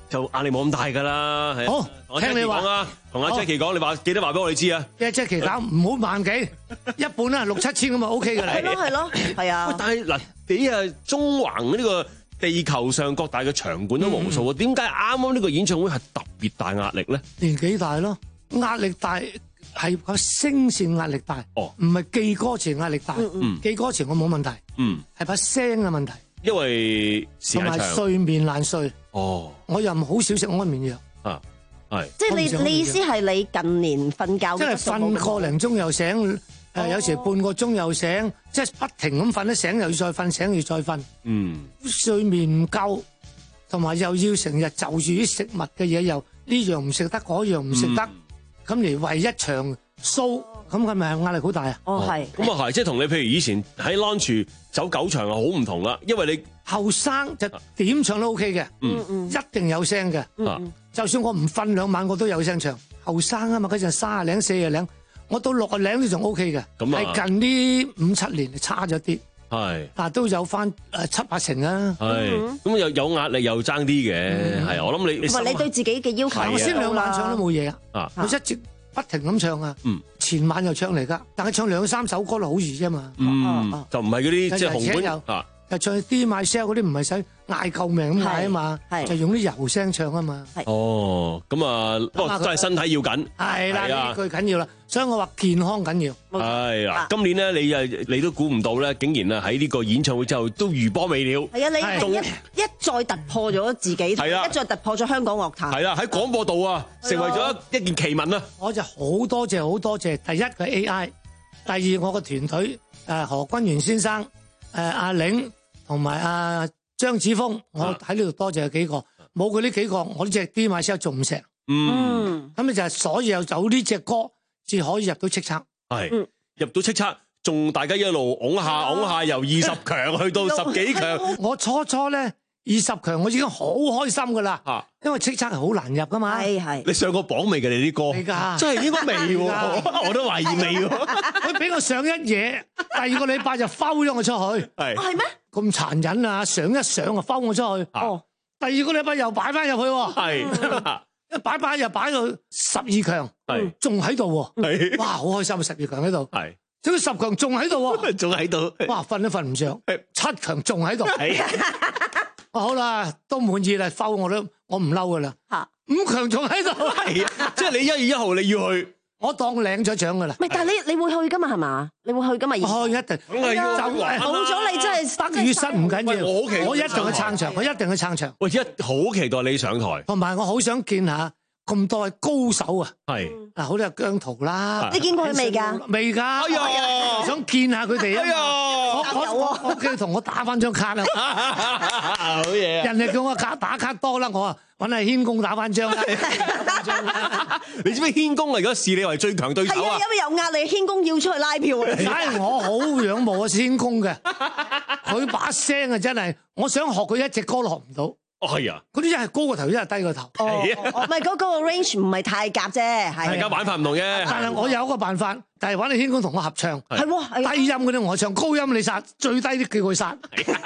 就壓力冇咁大㗎啦。 好，聽你話啊，同阿 Jackie 講，你話記得話俾我哋知啊。 阿 Jackie 搞唔好萬幾，一半啦，六七千咁啊 OK 㗎啦。 係咯係咯，係啊。 但係嗱，你啊中橫呢個地球上各大嘅場館都無數啊，點解啱啱呢個演唱會係特別大壓力咧？ 年紀大咯，壓力大係個聲線壓力大，哦，唔係記歌詞壓力大。嗯，記歌詞我冇問題。嗯，係把聲嘅問題。因為同埋睡眠難睡。 哦， 我又唔好少食安眠藥。 啊，係。 即係你你意思係你近年瞓覺即係瞓個零鐘又醒，誒有時半個鐘又醒，即係不停咁瞓，一醒又要再瞓，醒又要再瞓。嗯，睡眠唔夠，同埋又要成日就住啲食物嘅嘢，又呢樣唔食得，嗰樣唔食得，咁嚟為一場 show。咁係咪壓力好大啊？ 哦，係。 咁啊係，即係同你譬如以前喺 launch 走九場啊，好唔同啦。因為你後生就點唱都 OK 嘅，嗯嗯，一定有聲嘅。嗯，就算我唔瞓兩晚，我都有聲唱。後生啊嘛，嗰陣三啊零四啊零，我到六啊零都仲 OK 嘅。咁啊，係近呢五七年差咗啲。係，但係都有翻誒七八成啊。 係，咁又有壓力又爭啲嘅。係，我諗你同埋你對自己嘅要求。 我先兩晚唱都冇嘢啊。啊，我一直不停咁唱啊。嗯。前晚又唱嚟噶，但係唱兩三首歌就好易啫嘛。 嗯，就唔係嗰啲即係紅館啊， 又唱 D My Cell 嗰啲唔係使嗌救命咁嗌啊嘛，就用啲柔聲唱啊嘛。 哦，咁啊，不過都係身體要緊。係啦， 呢句緊要啦，所以我話健康緊要。 係嗱，今年咧你啊你都估唔到咧，竟然啊喺呢個演唱會之後都如波未了。 係啊，你係一一再突破咗自己，係啊，一再突破咗香港樂壇。 係啦，喺廣播道啊，成為咗一件奇聞啊！ 我就好多謝好多謝，第一個 A I， 第二我個團隊誒何君元先生、誒阿玲同埋阿張子峰，我喺呢度多謝幾個，冇佢呢幾個，我呢隻 D My Cell 做唔成。嗯，咁你就係所以有走呢隻歌，至可以入到叱咤。係， 入到叱咤，仲大家一路拱下拱下，由二十強去到十幾強。 我初初咧二十強，我已經好開心噶啦，因為叱咤係好難入噶嘛。係係。你上過榜未嘅？你啲歌？ 未㗎， 真係應該未喎，我都懷疑未喎。 佢俾我上一嘢，第二個禮拜就摟咗我出去。係。係咩？咁殘忍啊！上一上就摟我出去。哦。第二個禮拜又擺翻入去喎。係。一擺擺又擺到十二強，係仲喺度喎，哇好開心啊！十二強喺度，係，咁十強仲喺度喎， 仲喺度， 哇瞓都瞓唔着，七強仲喺度，係，好啦，都滿意啦，摟我都我唔嬲噶啦，吓五強仲喺度， 係，即係你一月一號你要去。 我當領咗獎噶啦， 唔係，但係你你會去噶嘛係嘛？你會去噶嘛？去一定， 梗係要走啊！冇咗你真係得與失唔緊要，我好期，我一定去撐場，我一定去撐場。 我一好期待你上台， 同埋我好想見下咁多位高手啊！係嗱，好多係姜濤啦， 你見過佢未㗎？ 未㗎，哎呀，想見下佢哋啊！哎呀，我我我叫同我打翻張卡啊！ 好嘢！ 人哋叫我卡打卡多啦，我啊揾阿軒公打翻張啦。 你知唔知軒公啊？如果視你為最強對手啊？係啊， 因為有壓力，軒公要出去拉票啊！ 唉，我好仰慕啊軒公嘅，佢把聲啊真係，我想學佢一隻歌都學唔到。 哦，係啊！ 嗰啲一係高個頭，一係低個頭。 哦，唔係嗰個 range 唔係太夾啫，係。 大家玩法唔同嘅。 但係我有一個辦法，但係揾你軒公同我合唱。係喎，低音嗰啲我唱，高音你殺，最低啲叫佢殺。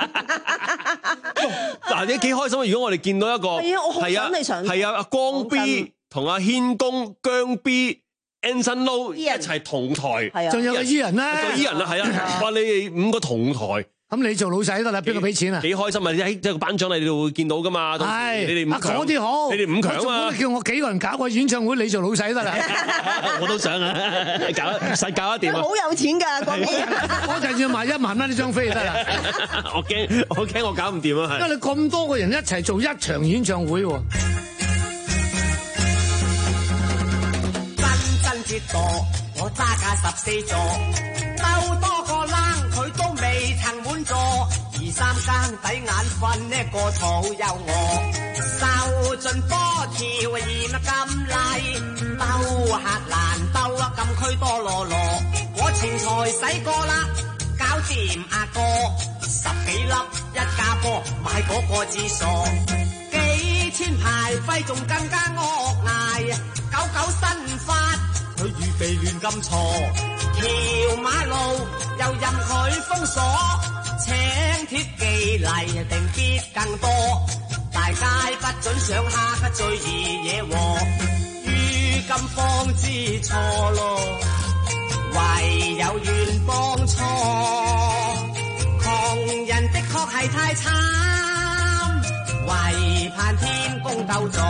嗱，你幾開心啊！如果我哋見到一個係啊，我好想你上。 係啊，阿光 B 同阿軒公、姜 B、Anson Lo 一齊同台。 係啊，仲有個伊人啦， 個伊人啊，係啊，話你哋五個同台。 咁你做老細得啦，邊個俾錢啊？ 幾開心啊！喺即係個頒獎禮你哋會見到噶嘛？係，你哋五強，嗰啲好，你哋五強啊！ 叫我幾個人搞個演唱會，你做老細得啦。 我都想啊，搞實搞得掂啊！ 好有錢㗎，嗰邊我就要賣一萬蚊呢張飛就得啦。 我驚，我驚我搞唔掂啊！ 因為你咁多個人一齊做一場演唱會喎。 真真折墮，我揸架十四座，兜多個冷佢都未曾滿座，二三更抵眼瞓呢個肚有我，受盡波跳嫌咁麗，兜客難兜啊禁區多羅羅，我錢財使過啦，搞掂阿哥，十幾粒一家波買嗰個至傻，幾千牌費仲更加惡嗌，九九新發佢預備亂咁錯，條馬路又任佢封鎖，請帖寄嚟定必更多， 大街不准上下嘅最易惹禍，如今方知錯咯，唯有願幫錯，窮人的確係太慘，唯盼天公救助。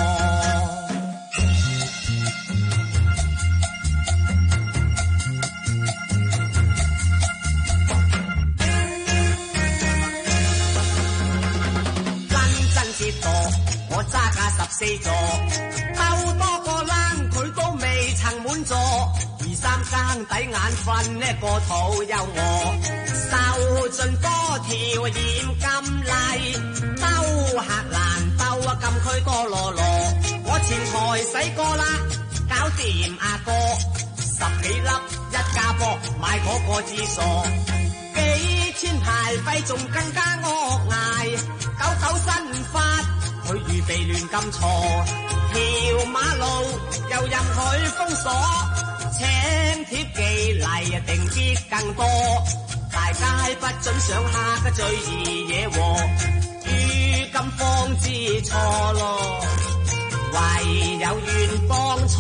我揸架十四座，鬥多個欄佢都未曾滿座，二三更抵眼瞓呢個肚又餓，受盡多條嚴禁例，兜客難鬥啊禁區多羅羅，我前台洗過啦，搞掂阿哥，十幾粒一家波買嗰個至傻，幾千牌費仲更加惡捱，九九新發。佢預備亂咁錯，條馬路又任佢封鎖，請帖寄嚟定必更多，大街不准上下嘅最易惹禍，如今方知錯咯，唯有願幫錯，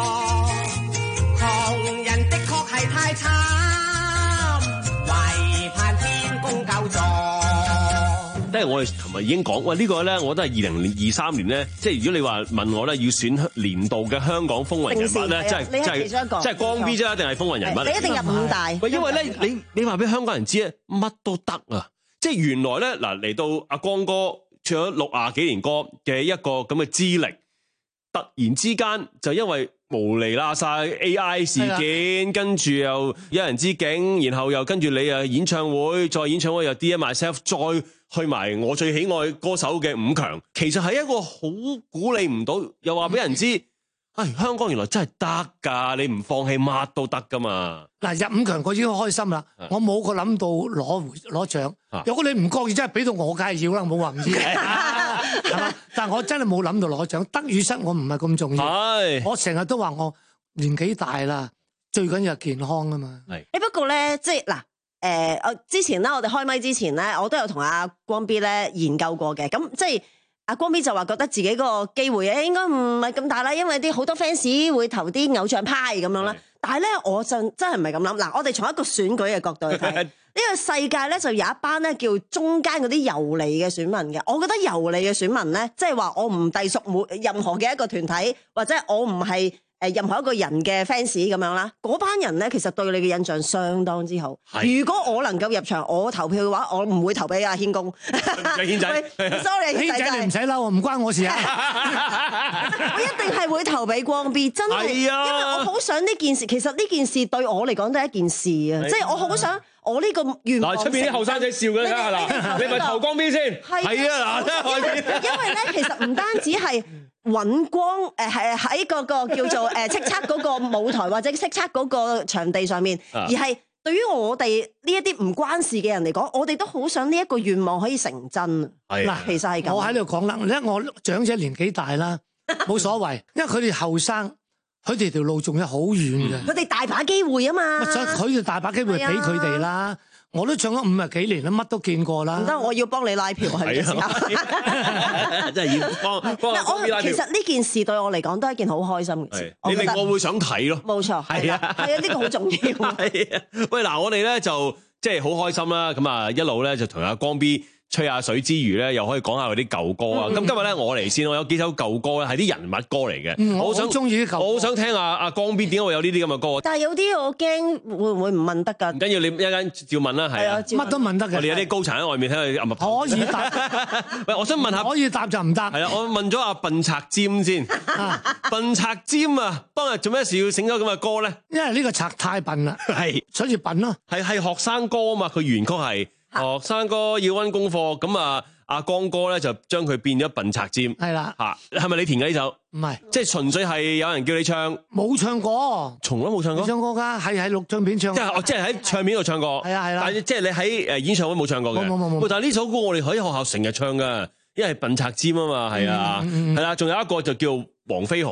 窮人的確係太慘，唯盼天公救助。 即係我哋琴日已經講，喂、這個、呢個咧，我覺得係二零二三年咧，即係如果你話問我咧，要選年度嘅香港風雲人物咧，即係即係即係光 B 啫，一定係風雲人物。 你一定入五大。 喂，因為咧，你你話俾香港人知咧，乜都得啊！即係原來咧，嗱嚟到阿光哥唱咗六廿幾年歌嘅一個咁嘅資歷，突然之間就因為無厘啦晒 A I 事件，跟住又有人之境，然後又跟住你啊演唱會，再演唱會又 Dear Myself，再去埋我最喜愛歌手嘅五強，其實係一個好鼓勵唔到，又話俾人知，唉、哎，香港原來真係得噶，你唔放棄乜都得噶嘛。 嗱，入五強我已經開心啦，我冇個諗到攞攞獎。如果你唔覺意真係俾到我，梗係要啦，冇話唔要。係嘛？但係我真係冇諗到攞獎，得與失我唔係咁重要。係，我成日都話我年紀大啦，最緊要係健康啊嘛。係。 誒不過咧，即係嗱。誒、呃，我之前咧，我哋開麥之前咧，我都有同阿光 B 咧研究過嘅。咁即係阿光 B 就話覺得自己個機會咧應該唔係咁大啦，因為啲好多 fans 會投啲偶像派咁樣啦。但係咧，我就真係唔係咁諗。嗱，我哋從一個選舉嘅角度去睇，呢個世界咧就有一班咧叫中間嗰啲遊離嘅選民嘅。我覺得遊離嘅選民咧，即係話我唔隸屬每任何嘅一個團體，或者我唔係誒任何一個人嘅 fans 咁樣啦，嗰班人咧其實對你嘅印象相當之好。如果我能夠入場，我投票嘅話，我唔會投俾阿軒公。 軒仔 ，sorry， 軒仔你唔使嬲，唔關我事啊！ 我一定係會投俾光 B， 真係，啊、因為我好想呢件事，其實呢件事對我嚟講都係一件事啊！即係我好想我呢個願望。嗱，出邊啲後生仔笑嘅啦，嗱，你咪投光 B 先。係啊，嗱，因為咧，其實唔單止係。揾光誒係喺嗰個叫做誒叱咤嗰個舞台或者叱咤嗰個場地上面，而係對於我哋呢一啲唔關事嘅人嚟講，我哋都好想呢一個願望可以成真。嗱，其實係咁。我喺度講啦，因為我長者年紀大啦，冇所謂，因為佢哋後生，佢哋條路仲有好遠嘅。佢哋大把機會啊嘛，佢哋大把機會俾佢哋啦。我都唱咗五十幾年啦，乜都見過啦。唔得，我要幫你拉票係嘅時候，真係要幫幫我拉票。其實呢件事對我嚟講都係一件好開心嘅事。你令我會想睇咯。冇錯，係啊，係啊，呢個好重要。係啊，喂，嗱，我哋咧就即係好開心啦。咁啊，一路咧就同阿光 B吹下水之餘咧，又可以講下嗰啲舊歌啊！咁、嗯、今日咧，我嚟先，我有幾首舊歌咧，係啲人物歌嚟嘅、嗯。我好中意啲舊歌，我好想聽阿阿光 B 點解會有呢啲咁嘅歌。但係有啲我驚會唔會唔問得㗎？唔緊要，你一陣照問啦，係啊，乜都問得嘅。我哋有啲高層喺外面睇佢噏噏。可以答。喂，我想問下，可以答就唔答。係啊，我問咗阿笨賊尖先。笨賊尖啊，當日做咩事要整咗咁嘅歌咧？因為呢個賊太笨啦，係所以笨咯。係係學生歌啊嘛，佢原曲係。學生哥要溫功課，咁啊阿光哥咧就將佢變咗笨賊尖，係啦吓，係咪你填嘅呢首？唔係，即係純粹係有人叫你唱，冇唱過，從來冇唱過，冇唱過噶，係喺錄唱片唱，即係即係喺唱片度唱過，係啊係啦，但係即係你喺誒演唱會冇唱過嘅，冇冇冇冇，但係呢首歌我哋喺學校成日唱噶，因為係笨賊尖啊嘛，係啊，係啦，仲有一個就叫黃飛鴻。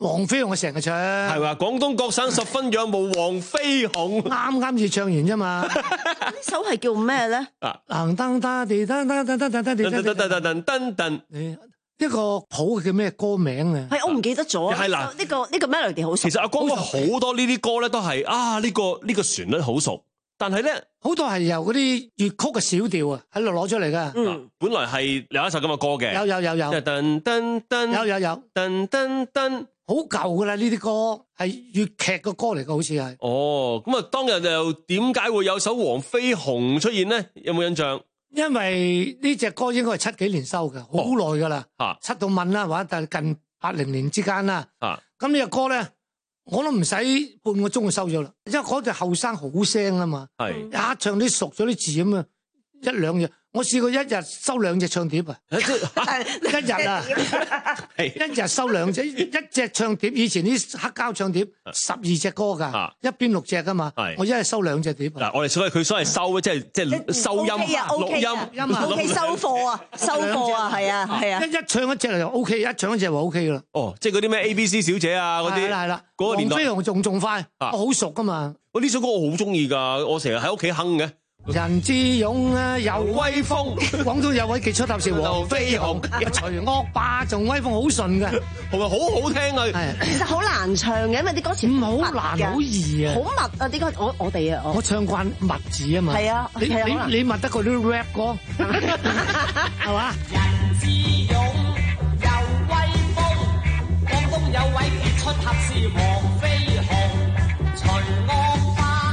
黃飛鴻我成日唱， 係話廣東各省十分仰慕黃飛鴻， 啱啱至唱完啫嘛。 呢首係叫咩咧？ 噔噔噔地噔噔噔噔噔噔噔噔噔噔噔，呢個譜叫咩歌名啊？ 係我唔記得咗。 係啦， 呢個呢個 melody 好熟。 其實阿光哥好多呢啲歌咧都係啊呢個呢個旋律好熟，但係咧好多係由嗰啲粵曲嘅小調啊喺度攞出嚟噶。 嗯，本來係有一首咁嘅歌嘅， 有有有有， 噔噔噔， 有有有， 噔噔噔。 好舊噶啦，呢啲歌係粵劇嘅歌嚟嘅，好似係。 哦，咁啊，當日又點解會有首黃飛鴻出現咧？有冇印象？ 因為呢隻歌應該係七幾年收嘅，好耐噶啦， 啊、 七到問啦，或者近八零年之間啦。 啊， 咁呢隻歌咧，我都唔使半個鐘就收咗啦，因為嗰隻後生好聲啊嘛， 係一唱啲熟咗啲字咁啊，一兩日。我試過一日收兩隻唱碟啊！一日啊，一日收兩隻，一隻唱碟。以前啲黑膠唱碟十二隻歌㗎，一邊六隻㗎嘛。我一日收兩隻碟。嗱， 我哋所謂佢所謂收即係即係收音、錄音、 音啊，OK 收貨啊，收貨啊，係啊，係啊。 一一唱一隻就 OK，一唱一隻就 OK 㗎啦。 哦，即係嗰啲咩 A B C 小姐啊嗰啲。係啦係啦，嗰個年代。黃飛鴻仲仲快，我好熟㗎嘛。 我呢首歌我好中意㗎，我成日喺屋企哼嘅。 人之勇啊，有威風。廣東有位傑出鬥士黃飛鴻，除惡霸仲威風，好順嘅， 同埋好好聽啊。 係，其實好難唱嘅，因為啲歌詞唔好難，好易啊， 好密啊啲歌。我我哋啊， 我唱慣密字啊嘛。 係啊， 你你你密得過啲 rap 歌，係嘛？ 人之勇有威風，廣東有位傑出俠士黃飛鴻，除惡。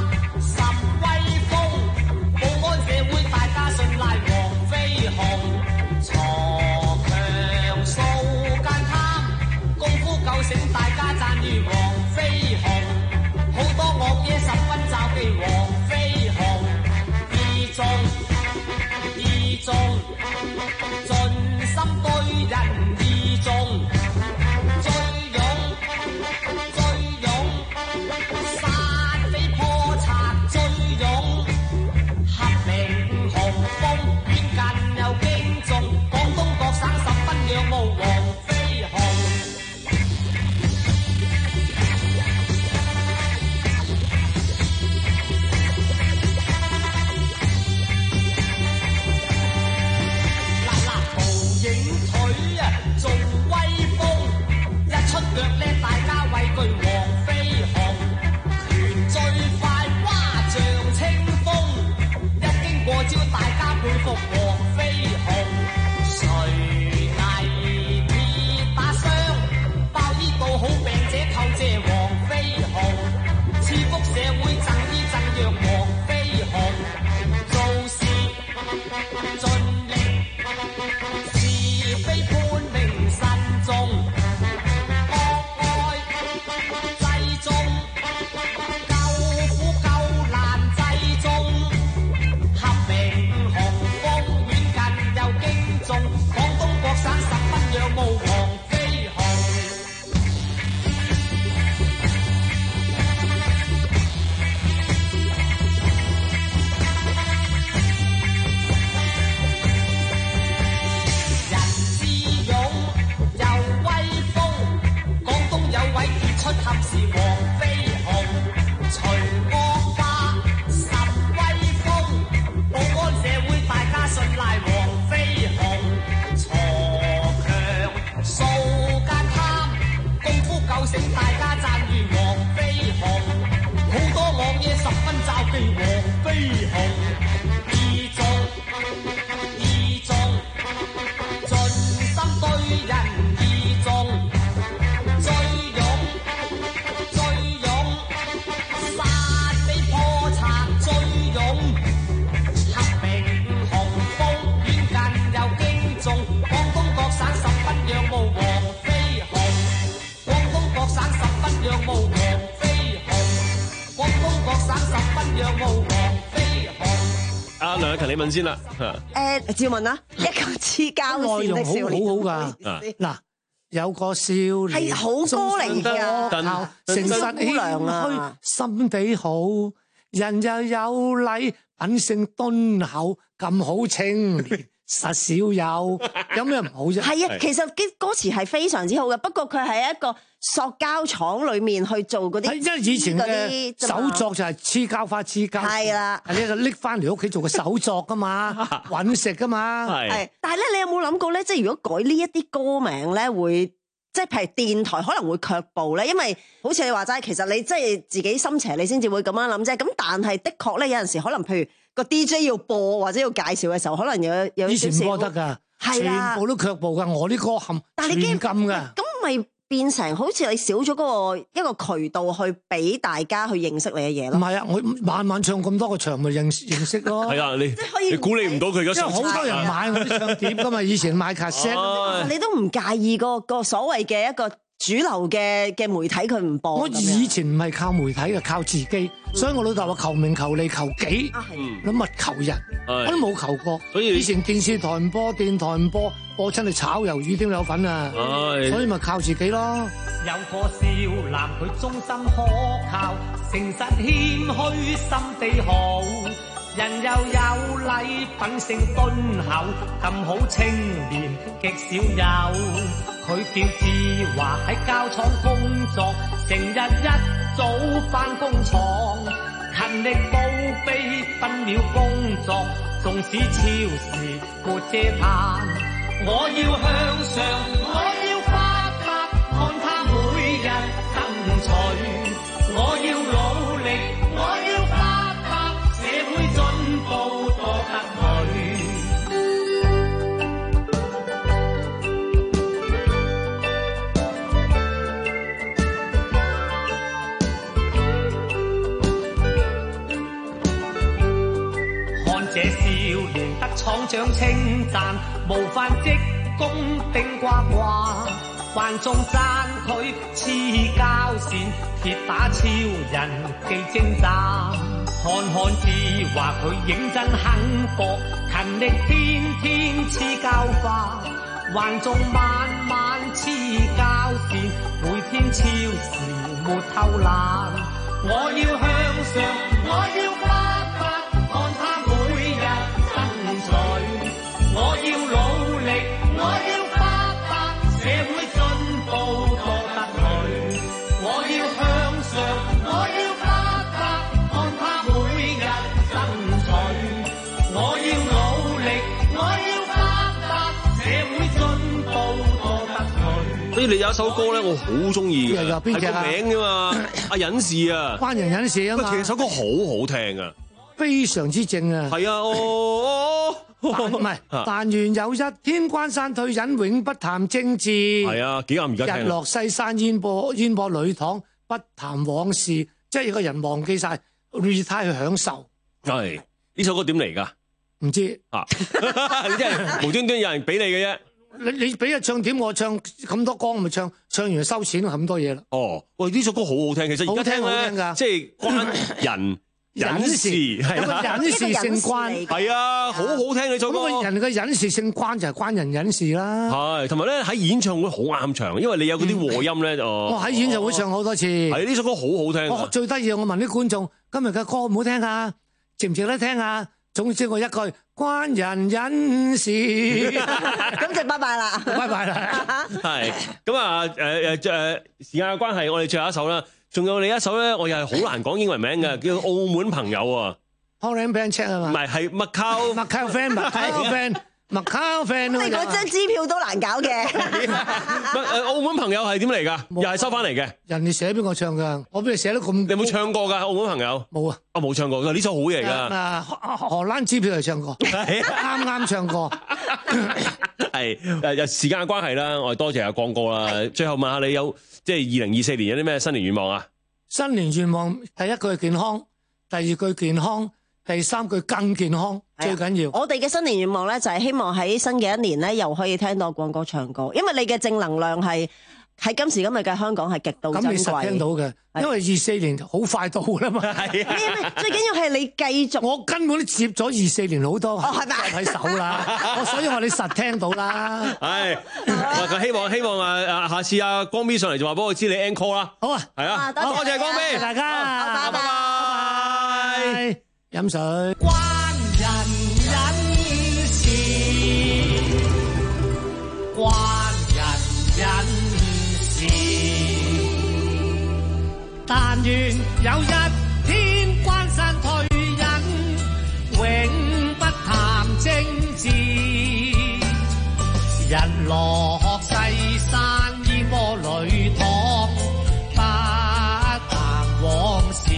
大家讚譽黃飛鴻，好多惡嘢十分罩忌黃飛鴻，義重義重，盡心對人義重，最勇最勇，殺匪破賊最勇，合名雄風遠近又敬重，廣東各省十分仰慕黃飛鴻。 你問先啦， 誒，趙文啊，一個黐膠線的少年， 好好噶。嗱，有個少年係好歌嚟㗎， 誠實謙虛，心地好，人又有禮，品性敦厚，咁好青年， 實少有，有咩唔好啫？ 係啊，其實啲歌詞係非常之好嘅，不過佢係一個塑膠廠裏面去做嗰啲， 因為以前嘅手作就係黐膠花黐膠，係啦，係呢拎翻嚟屋企做個手作噶嘛，揾食噶嘛， 係。但係咧，你有冇諗過咧？即係如果改呢一啲歌名咧，會即係譬如電台可能會卻步咧，因為好似你話齋，其實你即係自己心邪，你先至會咁樣諗啫。咁但係的確咧，有陣時可能譬如個 D J 要播或者要介紹嘅時候，可能有有以前唔播得㗎，全部都卻步㗎。我啲歌冚全禁㗎。咁咪變成好似你少咗嗰個一個渠道去俾大家去認識你嘅嘢咯。唔係啊，我晚晚唱咁多個場，咪認認識咯。 係啊，你你估你唔到佢而家， 因為好多人買我啲唱碟㗎嘛，以前買卡式， 你都唔介意個個所謂嘅一個主流嘅嘅媒體佢唔播。 我以前唔係靠媒體嘅，靠自己，所以我老豆話求名求利求己，咁啊求人，我都冇求過。所以以前電視台唔播，電台唔播，播親嚟炒魷魚點有份啊？所以咪靠自己咯。 有個少男佢忠心可靠，誠實謙虛心地好，人又有禮品性敦厚，咁好青年極少有。佢叫志華喺膠廠工作，成日一早返工廠，勤力報備分秒工作，縱使超時沒遮嘆。我要向上，我要發達，看他每日爭取。我要努力，我要發達，社會進步多得佢。這少年得廠長稱讚，模範職工丁呱呱，還仲讚佢黐膠線，鐵打超人技精湛。看看志華佢認真肯搏，勤力天天黐膠花，還仲晚晚黐膠線，每天超時沒偷懶。我要向上，我要發達，看他我要努力，我要發達，社會進步多得佢。我要向上，我要發達，看他每日爭取。我要努力，我要發達，社會進步多得佢。 所以你有一首歌咧，我好中意嘅，係邊隻啊？ 個名㗎嘛，阿隱士啊， 關人隱士啊嘛。 其實首歌好好聽啊， 非常之正啊。 係啊，哦。 唔係，但願有一天關山退隱，永不談政治。 係啊，幾啱而家聽。日落西山煙波煙波裏淌，不談往事，即係一個人忘記晒 retire 去享受。 係呢首歌點嚟㗎？ 唔知啊，你真係無端端有人俾你嘅啫。 你你俾日唱點，我唱咁多歌，我咪唱唱完就收錢咁多嘢啦。 哦，喂，呢首歌好好聽，其實而家聽咧，即係關人。隱士係啊，隱士姓關係啊，好好聽呢首歌。 咁人嘅隱士姓關就係關人隱士啦。 係，同埋咧喺演唱會好啱唱，因為你有嗰啲和音咧就。 我喺演唱會唱好多次。 係呢首歌好好聽。 我最得意，我問啲觀眾今日嘅歌好唔好聽啊？值唔值得聽啊？總之我一句關人隱士， 咁就拜拜啦， 拜拜啦。 係咁啊，誒誒誒，時間嘅關係，我哋最後一首啦。仲有另一首咧，我又係好難講英文名嘅，叫澳門朋友啊。 Holland Band Check 啊嘛。 唔係，係 Macau Macau Fan，Macau Fan，Macau Fan。 你嗰張支票都難搞嘅。 誒，澳門朋友係點嚟㗎？又係收翻嚟嘅。 人哋寫俾我唱㗎，我俾你寫得咁。 你有冇唱過㗎？澳門朋友冇啊， 我冇唱過。呢首好嘢㗎。 啊，荷蘭支票係唱過，啱啱唱過。 係誒，時間嘅關係啦，我哋多謝阿光哥啦。最後問下你有。即係二零二四年有啲咩新年願望啊？ 新年願望第一句係健康，第二句健康，第三句更健康，最緊要。 我哋嘅新年願望咧，就係希望喺新嘅一年咧，又可以聽到光哥唱歌，因為你嘅正能量係喺今時今日嘅香港係極度珍貴。咁你實聽到嘅，因為二四年好快到啦嘛。係啊， 最緊要係你繼續。 我根本都接咗二四年好多， 哦係咪？ 喺手啦，我所以我哋實聽到啦。 係，我希望希望啊啊，下次阿光 B 上嚟就話俾我知你 encore 啦。 好啊， 係啊，多謝光 B， 大家， 拜拜， 飲水。 關人隱士。 但願有一天關山退隱，永不談政治。日落西山煙波裏淌，不談往事。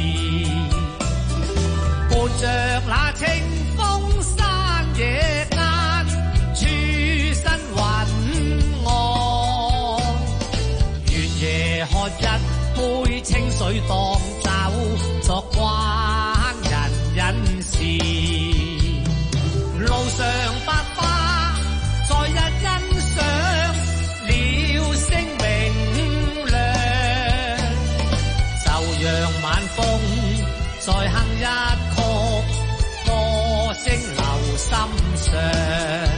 伴着那清風山野間，處身雲岸。月夜喝一杯清水當酒，作關人隱士。路上百花再一欣賞，了星明亮。就讓晚風再哼一曲，歌聲留心上。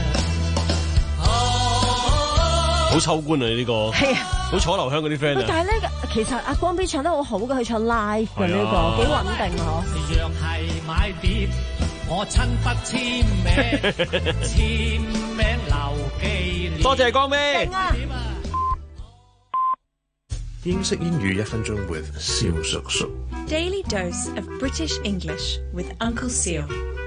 好秋官啊！呢個係啊，好楚留香嗰啲 friend 啊。 但係咧，其實阿光邊唱得好好嘅，佢唱 live 嘅呢個幾穩定啊！ 若係買碟，我親筆簽名，簽名留紀念。 多謝光邊。 英式英語一分鐘 with 蕭叔叔。 Daily dose of British English with Uncle Seal。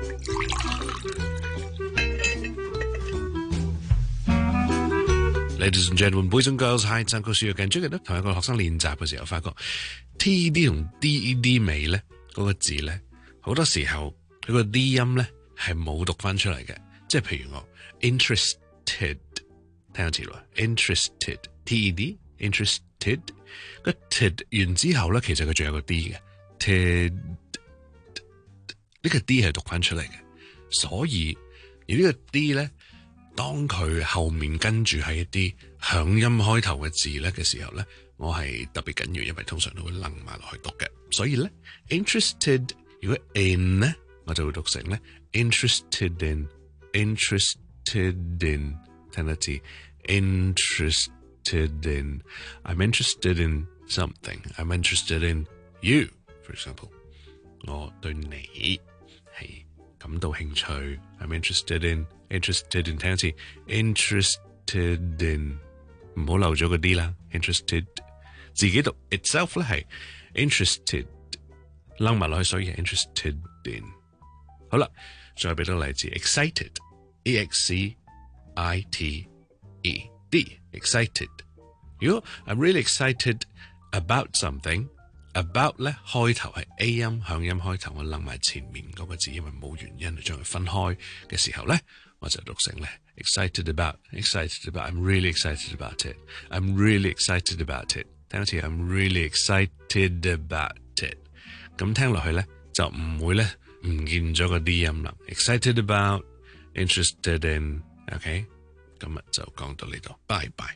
Ladies and gentlemen, boys and girls, hi, it's Uncle Seal again。最近咧同一個學生練習嘅時候，發覺 T E D 同 D E D 尾咧嗰個字咧，好多時候佢個 D 音咧係冇讀翻出嚟嘅。即係譬如我 interested， 聽下字咯 ，interested T E D interested， 個 ted 完之後咧，其實佢仲有個 D 嘅 ted， 呢個 D 係讀翻出嚟嘅。所以而呢個 D 咧，當佢後面跟住係一啲響音開頭嘅字咧嘅時候咧，我係特別緊要，因為通常都會楞埋落去讀嘅。所以咧 ，interested 如果 in 咧，我就會讀成咧 interested in，interested in， 聽得字 interested in，I'm interested in something，I'm interested in you，for example， 我對你係感到興趣 ，I'm interested in。interested in 聽一次 interested in 唔好漏咗個 D 啦 interested 自己讀 itself 咧係 interested 楞埋落去，所以係 interested in。 好啦，再俾多個例子 excited E X C I T E D excited。 如果 I'm really excited about something， about 咧開頭係 A 音響音開頭，我楞埋前面嗰個字，因為冇原因將佢分開嘅時候咧，我就讀成咧 excited about excited about I'm really excited about it I'm really excited about it 聽一次 I'm really excited about it， 咁聽落去咧就唔會咧唔見咗個 D 音啦 excited about interested in OK， 今日就講到呢度，拜拜。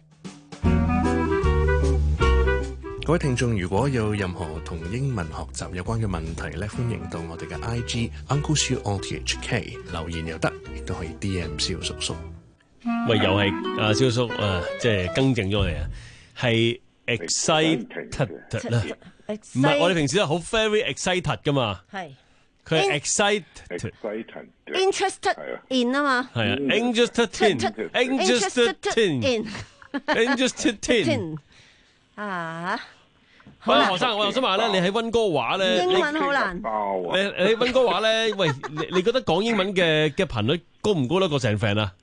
各位聽眾，如果有任何同英文學習有關嘅問題咧，歡迎到我哋嘅 I G Uncle Siu O T H K 留言又得，亦都可以 D M 蕭叔叔。 喂，又係阿蕭叔啊，即係更正咗我哋啊，係 excited 啦，唔係我哋平時都好 very excited 噶嘛，係佢係 excited interested in 啊嘛， 係啊 interested in interested in interested in 啊！ 喂，學生，我又想問咧，你喺溫哥華咧， 英文好難。 你你喺溫哥華咧，喂，你你覺得講英文嘅嘅頻率高唔高得過成 friend 啊？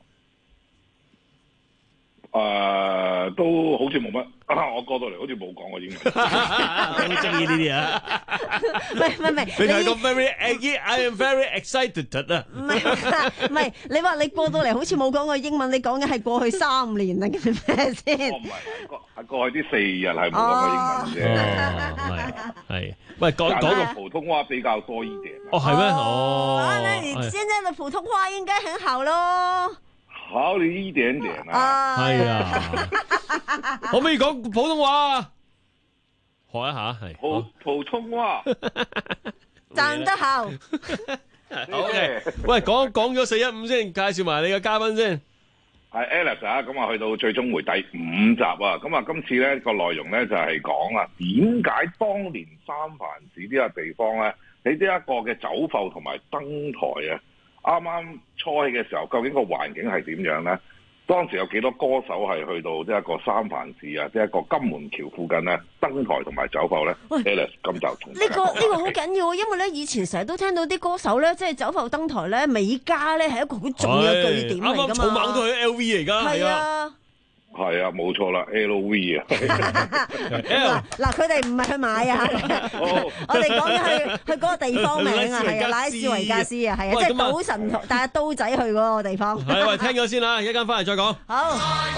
誒，都好似冇乜。我過到嚟好似冇講過英文。 好中意呢啲啊！ 唔係唔係唔係， 你係個 very I am very excited 啊！ 唔係唔係，你話你過到嚟好似冇講過英文，你講嘅係過去三年定係咩先？ 唔係過過去啲四日係冇講過英文啫。 係係，喂，講講個普通話比較多一點。 哦，係咩？哦， 那你現在的普通話應該很好咯。 好了一點點啊！ 係啊，可唔可以講普通話啊？學一下係。 普普通話， 讚得好。 好嘅，喂，講講咗四一五先，介紹埋你嘅嘉賓先。 係 Alex 啊，咁啊去到最終回第五集啊，咁啊今次咧個內容咧就係講啊點解當年三藩市呢個地方咧喺呢一個嘅走埠同埋登台啊，啱啱初起嘅時候，究竟個環境係點樣咧？ 當時有幾多歌手係去到即係一個三藩市啊，即係一個金門橋附近咧登台同埋走埠咧 Alice 咁就同呢個呢個好緊要，因為咧以前成日都聽到啲歌手咧，即係走埠登台咧，美加咧係一個好重要嘅據點嚟㗎嘛。 啱啱草蜢都係 L V 嚟㗎，係啊。 係啊，冇錯啦 ，L V 啊！ 嗱嗱，佢哋唔係去買啊，我哋講緊去去嗰個地方名啊，係啊，拉斯維加斯啊，係啊，即係賭神帶刀仔去嗰個地方。 係，喂，聽咗先啦，一陣翻嚟再講。 好。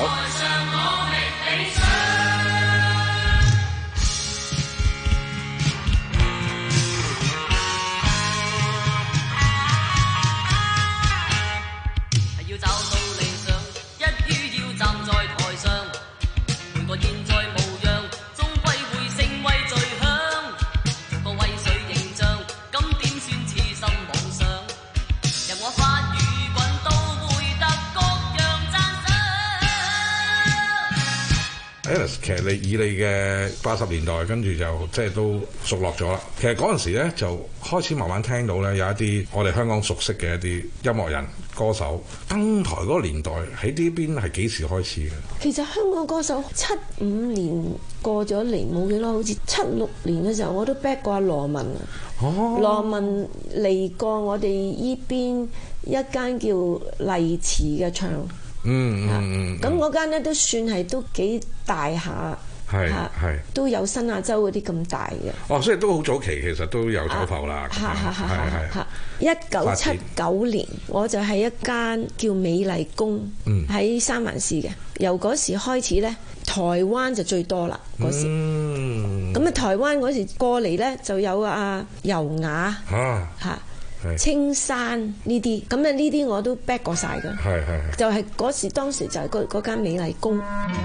Alice， 其實你以你嘅八十年代跟住就即係都熟落咗啦。其實嗰陣時咧就開始慢慢聽到咧有一啲我哋香港熟悉嘅一啲音樂人歌手登台嗰個年代喺呢邊係幾時開始嘅？ 其實香港歌手七五年過咗嚟冇幾耐，好似七六年嘅時候我都 back 過阿羅文啊。哦，羅文嚟過我哋依邊一間叫麗池嘅唱。嗯嗯嗯，咁嗰間咧都算係都幾大下，係係都有新亞洲嗰啲咁大嘅。哦，所以都好早期，其實都有走埠啦。係係係係。一九七九年，我就係一間叫美麗宮，喺三藩市嘅。由嗰時開始咧，台灣就最多啦。嗰時，咁啊台灣嗰時過嚟咧就有阿尤雅嚇。青山呢啲，咁啊呢啲我都 back 過晒㗎，係係，就係嗰時當時就係嗰嗰間美麗宮。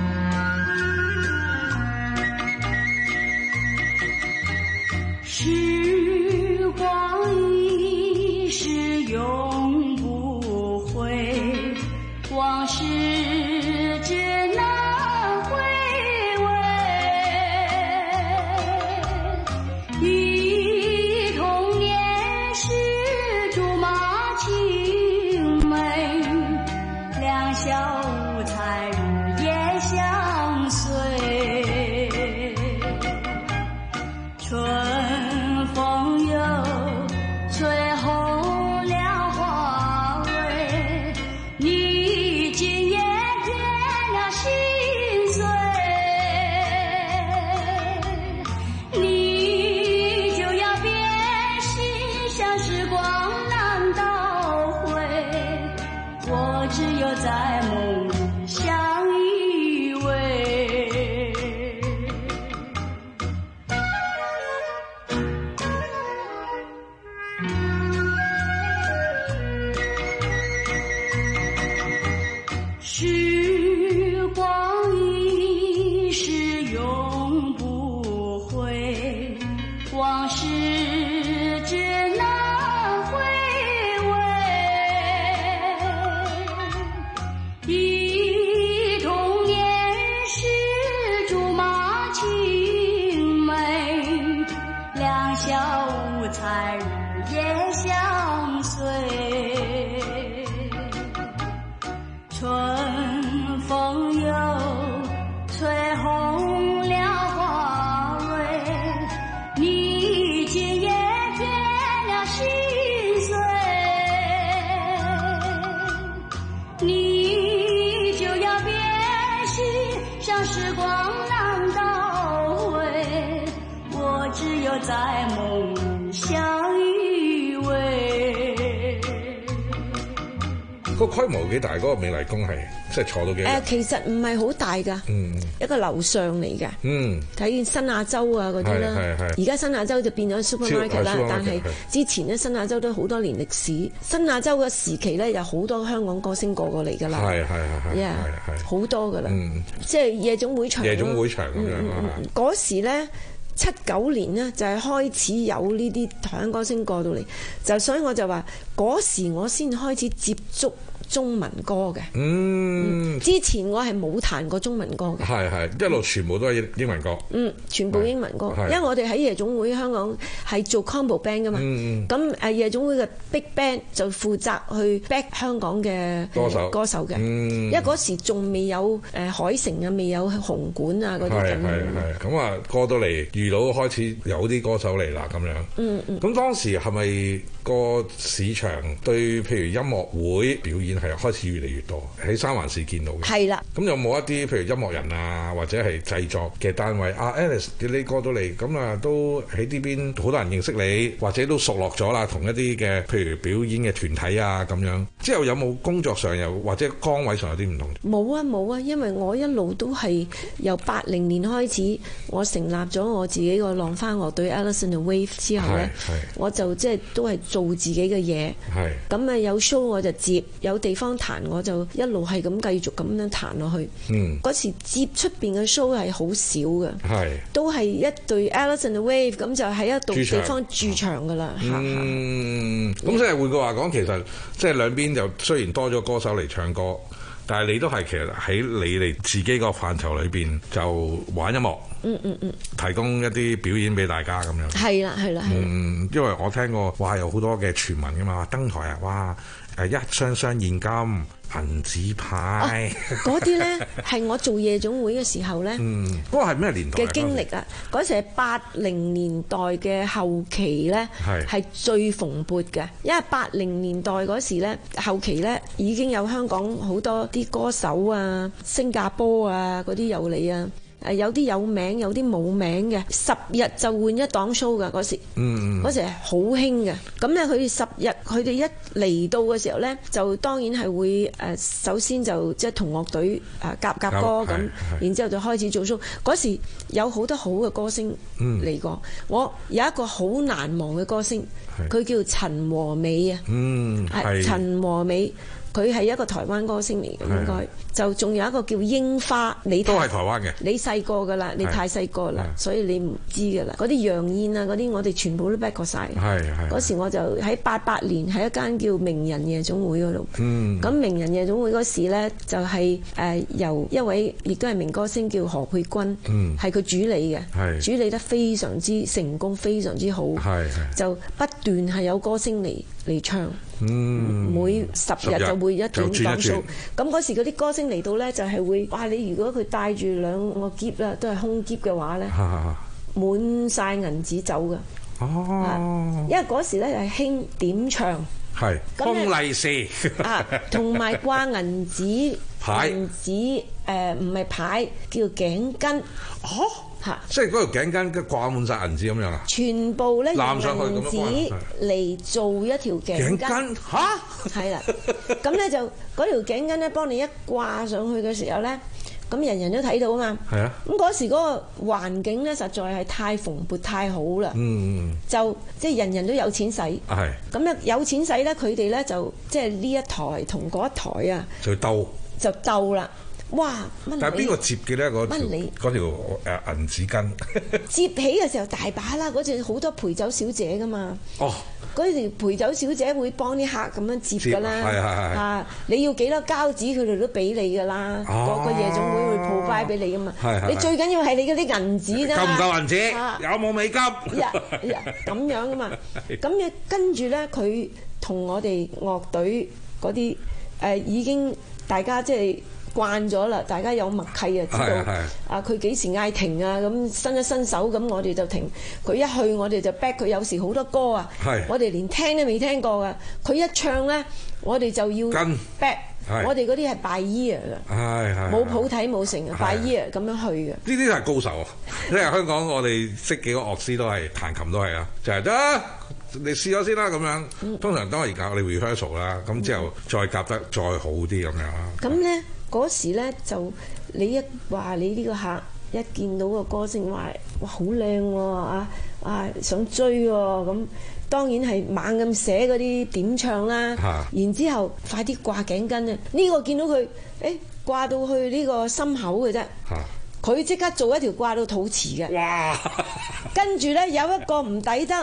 時光一逝永不回，往事只能回味。 個規模幾大？嗰個美麗宮係即係坐到幾多？誒，其實唔係好大㗎，嗯，一個樓上嚟嘅，嗯，睇新亞洲啊嗰啲啦，係係。而家新亞洲就變咗 supermarket 啦，但係之前咧新亞洲都好多年歷史。新亞洲嘅時期咧有好多香港歌星過過嚟㗎啦，係係係係係好多㗎啦，嗯，即係夜總會場，夜總會場咁樣啊。嗰時咧。七九年呢，就係開始有呢啲台灣歌星過到嚟，就所以我就話嗰時我先開始接觸中文歌嘅。 嗯， 之前我係冇彈過中文歌嘅。 係係一路全部都係英文歌。 嗯，全部英文歌，因為我哋喺夜總會香港係做 combo band 噶嘛。咁誒、嗯、夜總會嘅 big band 就負責去 back 香港嘅歌手歌手嘅。嗯，因為嗰時仲未有誒海城啊，未有紅館啊嗰啲咁。係係咁啊，過到嚟遇到開始有啲歌手嚟啦咁樣。嗯嗯。咁當時係咪個市場對譬如音樂會表演係開始越嚟越多？喺三環市見到嘅。係啦。咁有冇一啲譬如音樂人啊，或者係製作嘅單位啊 Alice 你過到嚟咁啊，都喺呢邊好多人認識你，或者都熟絡咗啦，同一啲嘅譬如表演嘅團體啊咁樣。之後有冇工作上又或者崗位上有啲唔同？ 冇啊冇啊，因為我一路都係由八零年開始，我成立咗我自己個浪花樂隊 Alice in the Wave 之後咧，我就即係都係做自己嘅嘢。係咁啊，有 show 我就接，有地方彈我就一路係咁繼續咁樣彈落去。嗯，嗰時接出邊嘅 show 係好少嘅，係都係一隊 Alice in the Wave 咁就喺一度地方駐場噶啦。 嗯，咁即係換句話講，其實即係兩邊就雖然多咗歌手嚟唱歌，但係你都係其實喺你哋自己個範疇裏邊就玩音樂。嗯嗯嗯，提供一啲表演俾大家咁樣。係啦係啦係。嗯，因為我聽過哇有好多嘅傳聞噶嘛，登台啊哇誒一箱箱現金銀紙牌。 嗰啲咧係我做夜總會嘅時候咧。嗯， 嗰個係咩年代嘅經歷啊？嗰時係八零年代嘅後期咧，係最蓬勃嘅，因為八零年代嗰時咧後期咧已經有香港好多啲歌手啊，新加坡啊嗰啲有嚟啊。誒有啲有名，有啲冇名嘅，十日就換一檔 show 㗎嗰時，嗯，嗰時係好興嘅。咁咧佢哋十日，佢哋一嚟到嘅時候咧，就當然係會誒首先就即係同樂隊誒夾夾歌咁，然之後就開始做 show。嗰時有好多好嘅歌星嚟過，嗯、我有一個好難忘嘅歌星，佢叫陳和美啊，嗯，係陳和美。佢係一個台灣歌星嚟嘅，應該就仲有一個叫櫻花，你都係台灣嘅。 你細個㗎啦，你太細個啦，所以你唔知㗎啦。嗰啲楊燕啊，嗰啲我哋全部都 back 過晒。係係。嗰時我就喺八八年喺一間叫名人夜總會嗰度。嗯。咁名人夜總會嗰時咧，就係誒由一位亦都係名歌星叫何佩君，嗯，係佢主理嘅，主理得非常之成功，非常之好。係係。就不斷係有歌星嚟嚟唱。嗯，每十日就會一轉檔數，咁嗰時嗰啲歌星嚟到咧，就係會哇！你如果佢帶住兩個篋啦，都係空篋嘅話咧，滿晒銀紙走㗎。哦，因為嗰時咧係興點唱，係封利是啊，同埋掛銀紙牌，銀紙誒唔係牌，叫頸巾。哦。 即係嗰條頸巾掛滿晒銀紙咁樣啊！ 全部咧用銀紙嚟做一條頸巾嚇，係啦。咁咧就嗰條頸巾咧，幫你一掛上去嘅時候咧，咁人人都睇到啊嘛。係啊。咁嗰時嗰個環境咧，實在係太蓬勃太好啦。嗯。就即係人人都有錢使。係。咁咧有錢使咧，佢哋咧就即係呢一台同嗰一台啊。 就鬥。 就鬥啦。哇！ 但係邊個接嘅咧？嗰條嗰條誒銀紙巾接起嘅時候大把啦，嗰陣好多陪酒小姐噶嘛。哦，嗰條陪酒小姐會幫啲客咁樣接㗎啦。係係係啊！你要幾多膠紙，佢哋都俾你㗎啦。個個夜總會會 provide俾你㗎嘛。係係。你最緊要係你嗰啲銀紙啫。 夠唔夠銀紙？有冇美金？ 咁樣㗎嘛。咁嘅跟住咧，佢同我哋樂隊嗰啲誒已經大家即係。慣咗啦，大家有默契啊，知道啊佢幾時嗌停啊，咁伸一伸手，咁我哋就停。佢一去，我哋就 back 佢。有時好多歌啊，我哋連聽都未聽過噶。佢一唱咧，我哋就要 back。我哋嗰啲係 by ear 㗎，冇譜睇冇成啊 by ear 咁樣去嘅。呢啲係高手啊！因為香港我哋識幾個樂師都係彈琴都係啊，就係得你試咗先啦咁樣。通常當然教你 rehearsal 啦，咁之後再夾得再好啲咁樣啦。 咁咧。嗰時咧就你一話你呢個客一見到個歌星話哇好靚喎啊啊想追喎咁，當然係猛咁寫嗰啲點唱啦，啊、然之後快啲掛頸巾啊！呢、呢個見到佢誒掛到去呢個心口嘅啫，佢即、啊、刻做一條掛到肚臍嘅。哇！跟住咧有一個唔抵得。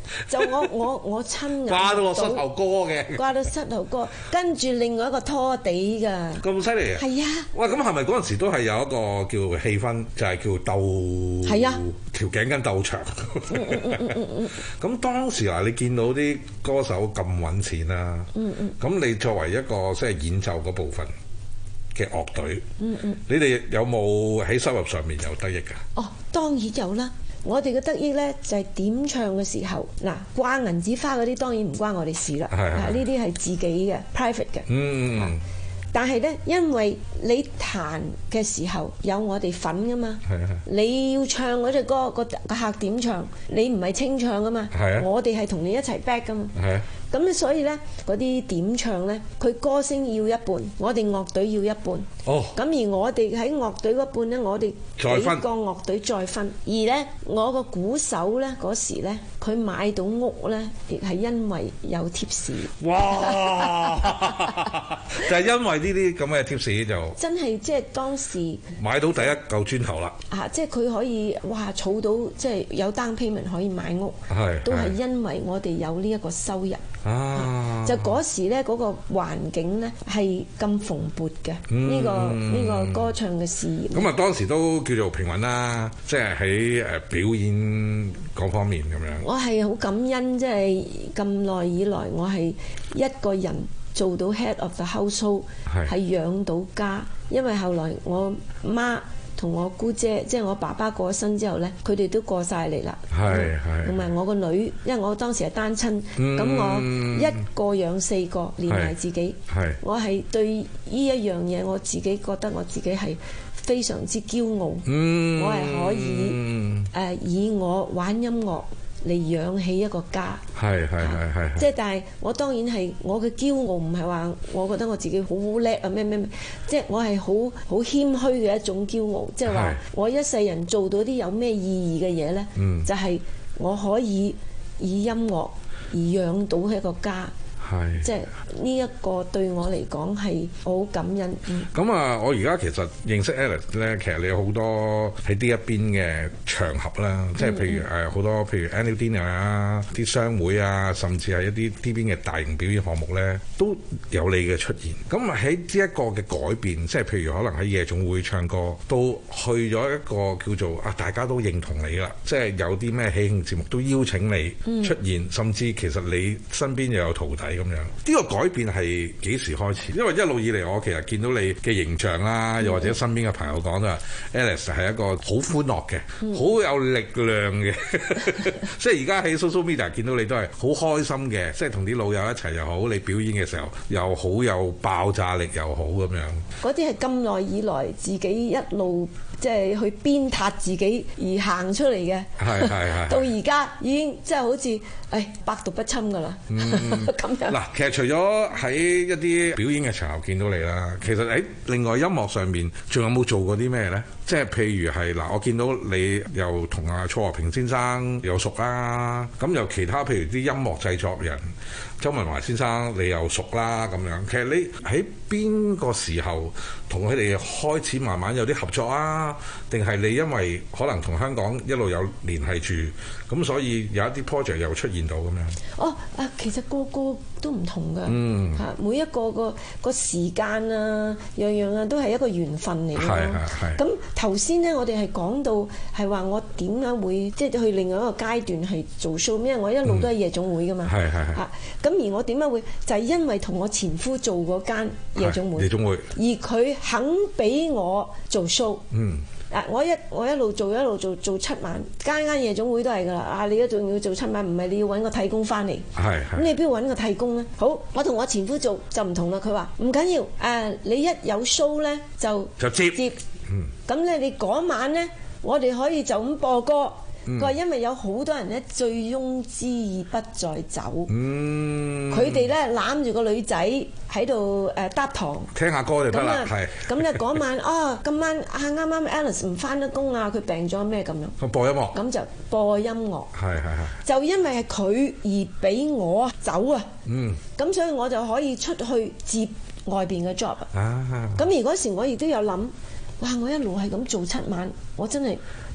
就我我我親眼掛到落膝頭哥嘅， 掛到膝頭哥，跟住另外一個拖地㗎。 咁犀利啊！ 係啊！ 喂，咁係咪嗰陣時都係有一個叫氣氛，就係、是、叫鬥？係啊，條頸巾鬥長。嗯嗯嗯嗯嗯。咁當時啊，你見到啲歌手咁揾錢啦，嗯嗯。咁你作為一個即係演奏嗰部分嘅樂隊，嗯嗯，你哋有冇喺收入上面有得益㗎？ 哦，當然有啦。我哋嘅得益咧就係、是、點唱嘅時候，嗱掛銀紙花嗰啲當然唔關我哋事啦，啊呢啲係自己嘅 private 嘅，嗯。啊但係咧，因為你彈嘅時候有我哋份噶嘛，你要唱嗰隻歌，個個客點唱，你唔係清唱噶嘛，我哋係同你一齊 back 噶嘛。咁咧，所以咧嗰啲點唱咧，佢歌聲要一半，我哋樂隊要一半。哦。咁而我哋喺樂隊嗰半咧，我哋幾個樂隊再分。而咧，我個鼓手咧嗰時咧，佢買到屋咧，亦係因為有貼士。哇！ 就係因為呢啲咁嘅貼士就真係即係當時買到第一嚿磚頭啦。 啊！即係佢可以哇，儲到即係有 down payment可以買屋，都係因為我哋有呢一個收入。啊！就嗰時咧，嗰個環境咧係咁蓬勃嘅，呢個呢個歌唱嘅事業。咁啊， 當時都叫做平穩啦，即係喺誒表演嗰方面咁樣。 我係好感恩，即係咁耐以來，我係一個人做到 head of the household，係養到家。因為後來我媽同我姑姐，即係我爸爸過咗身之後咧，佢哋都過晒嚟啦。係係。同埋我個女，因為我當時係單親，咁、嗯、我一個養四個，連埋自己。係。我係對呢一樣嘢，我自己覺得我自己係非常之驕傲。嗯。我係可以誒、嗯呃、以我玩音樂嚟養起一個家。係係係係。即係但係我當然係我嘅驕傲，唔係話我覺得我自己好叻啊咩咩咩，即係我係好好謙虛嘅一種驕傲，即係話我一世人做到啲有咩意義嘅嘢咧，就係我可以以音樂而養到一個家。係，即係呢一個對我嚟講係好感恩。咁、 嗯、啊，我而家其實認識 Alice 咧，其實你有好多喺呢一邊嘅場合啦，即、嗯、係譬如誒好多譬如 annual dinner 啊、啲商會啊，甚至係一啲呢邊嘅大型表演項目咧，都有你嘅出現。咁喺呢一個嘅改變，即係譬如可能喺夜總會唱歌，都去咗一個叫做啊，大家都認同你啦，即係有啲咩喜慶節目都邀請你出現，嗯、甚至其實你身邊又有徒弟。咁樣，呢、這個改變係幾時開始？因為一路以嚟，我其實見到你嘅形象啦，又或者身邊嘅朋友講都話 Alice 係一個好歡樂嘅、好、嗯、有力量嘅。即係而家喺 social media 見到你都係好開心嘅，即係同啲老友一齊又好，你表演嘅時候又好有爆炸力又好咁樣。 嗰啲係咁耐以來自己一路即係去鞭撻自己而行出嚟嘅。係係係。到而家已經即係好似誒百毒不侵㗎啦。咁樣。嗱，其實除咗喺一啲表演嘅場合見到你啦，其實喺另外音樂上面仲有冇做過啲咩咧？即係譬如係嗱，我見到你又同阿蔡和平先生又熟啦，咁又其他譬如啲音樂製作人周文懷先生你又熟啦咁樣。其實你喺邊個時候同佢哋開始慢慢有啲合作啊？定係你因為可能同香港一路有聯繫住，咁所以有一啲 project 又出現到咁樣？哦，啊，其實個個都唔同㗎，嗯，嚇，每一個個個時間啊，樣樣啊，都係一個緣分嚟嘅。係係係。咁頭先咧，我哋係講到係話我點樣會即係去另外一個階段係做 show，因為我一路都係夜總會㗎嘛。係係係。嚇，咁而我點樣會就係因為同我前夫做嗰間夜總會，夜總會，而佢肯俾我做 show。嗯。啊！我一我一路做一路做做七晚，間間夜總會都係㗎啦。啊！你而家仲要做七晚，唔係你要揾個替工翻嚟。係係。咁你邊度揾個替工咧？好，我同我前夫做就唔同啦。佢話唔緊要，誒、啊、你一有 show 咧就就接接。嗯。咁咧你嗰晚咧，我哋可以就咁播歌。佢話因為有好多人咧醉翁之意不在酒，佢哋咧攬住個女仔喺度誒搭堂聽下歌就得啦。係咁咧嗰晚啊，今晚啊啱啱 Alice 唔翻得工啊，佢病咗咩咁樣？播音樂咁就播音樂。係係係。就因為係佢而俾我走啊。嗯。咁所以我就可以出去接外邊嘅 job 啊。咁而嗰時我亦都有諗，哇！我一路係咁做七晚，我真係〜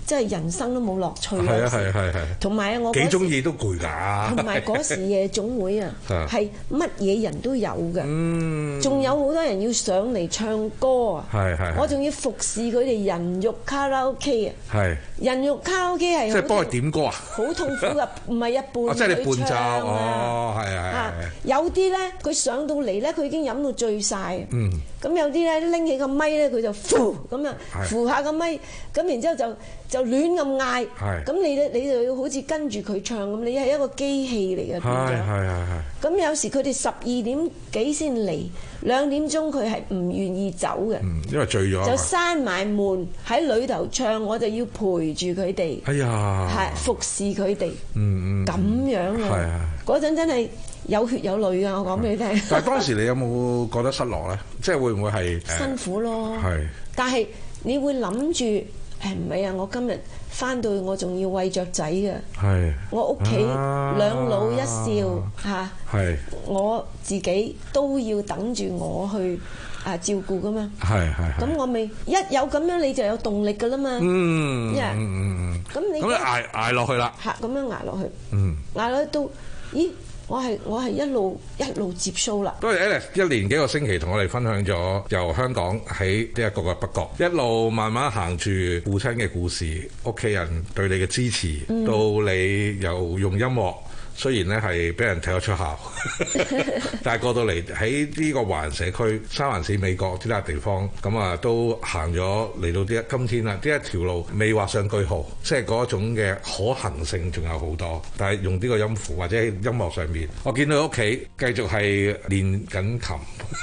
即係人生都冇樂趣。 係啊係係係。 同埋啊，我幾中意都攰㗎。 同埋嗰時夜總會啊，係乜嘢人都有嘅。嗯。仲有好多人要上嚟唱歌啊。係係。我仲要服侍佢哋人肉卡拉 OK 啊。係。人肉卡拉 OK 係。即係幫佢點歌啊？好痛苦㗎，唔係一半。即係你伴奏哦，係係係。有啲咧，佢上到嚟咧，佢已經飲到醉晒。嗯。咁有啲咧拎起個咪咧，佢就扶咁啊，扶下個咪，咁然之後就就亂咁嗌。係。咁你咧，你就要好似跟住佢唱咁，你係一個機器嚟嘅。係係係係。咁有時佢哋十二點幾先嚟，兩點鐘佢係唔願意走嘅。嗯，因為醉咗。就閂埋門喺裏頭唱，我就要陪住佢哋。哎呀。係服侍佢哋。嗯嗯。咁樣啊。係啊。嗰陣真係。有血有淚啊！我講俾你聽。但係當時你有冇覺得失落咧？即係會唔會係辛苦咯？係。但係你會諗住誒唔係啊！我今日翻到去我仲要餵雀仔嘅。係。我屋企兩老一少嚇。係。我自己都要等住我去啊照顧噶嘛。係係。咁我咪一有咁樣你就有動力噶啦嘛。嗯。嗯嗯嗯。咁你咁你捱捱落去啦。嚇！咁樣捱落去。嗯。捱落去到，咦？我係我係一路一路接 show 啦。多謝 Alice 一連幾個星期同我哋分享咗由香港喺呢一個嘅北角一路慢慢行住父親嘅故事，屋企人對你嘅支持，嗯、到你又用音樂。雖然咧係俾人踢咗出校，但係過到嚟喺呢個華人社區、三藩市、美國呢笪地方，咁啊都行咗嚟到呢一今天啦，呢一條路未畫上句號，即係嗰種嘅可行性仲有好多。但係用呢個音符或者喺音樂上面，我見到屋企繼續係練緊琴，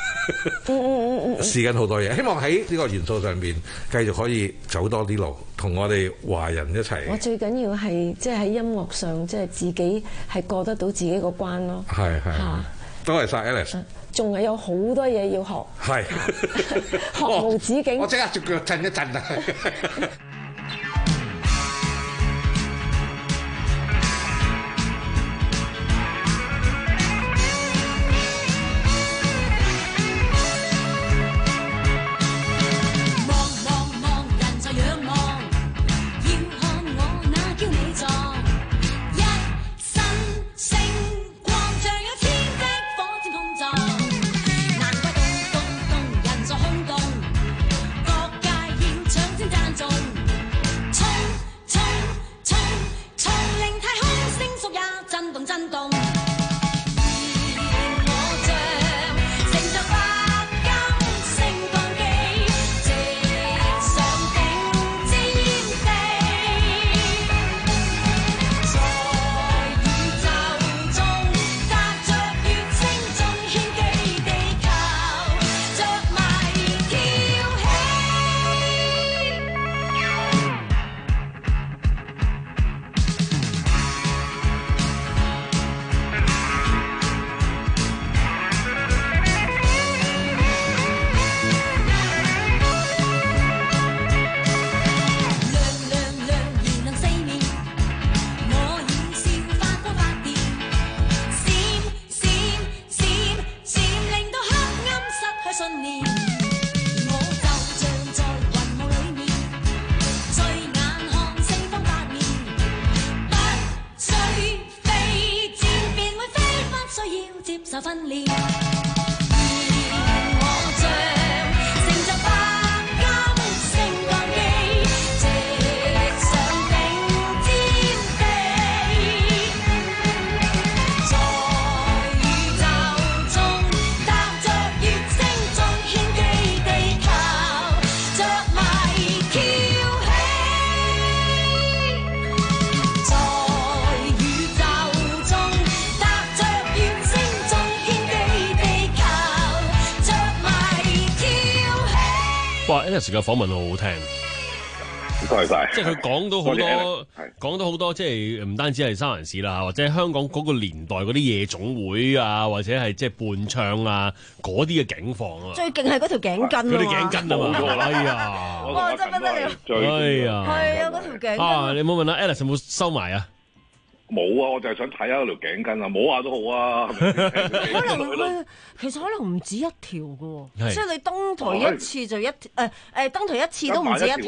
試緊好多嘢，希望喺呢個元素上面繼續可以走多啲路，同我哋華人一齊。我最緊要係即係喺音樂上，即係自己係過得到自己個關咯。係係，多謝晒 Alice。仲係有好多嘢要學。係，學無止境。我即刻隻腳震一震啊！Alice 嘅訪問好好聽，多謝晒。即係佢講到好多，講到好多，即係唔單止係三藩市啦，或者香港嗰個年代嗰啲夜總會啊，或者係即係伴唱啊嗰啲嘅景況啊。最勁係嗰條頸巾啊！嗰啲頸巾啊嘛，哎呀，哇真不得了，哎呀，係啊，嗰條頸巾啊！你冇問啊 Alice 有冇收埋啊？冇啊！我就係想睇下嗰條頸巾啊，摸下都好啊。可能其實可能唔止一條嘅喎，即係你登台一次就一誒誒登台一次都唔止一條，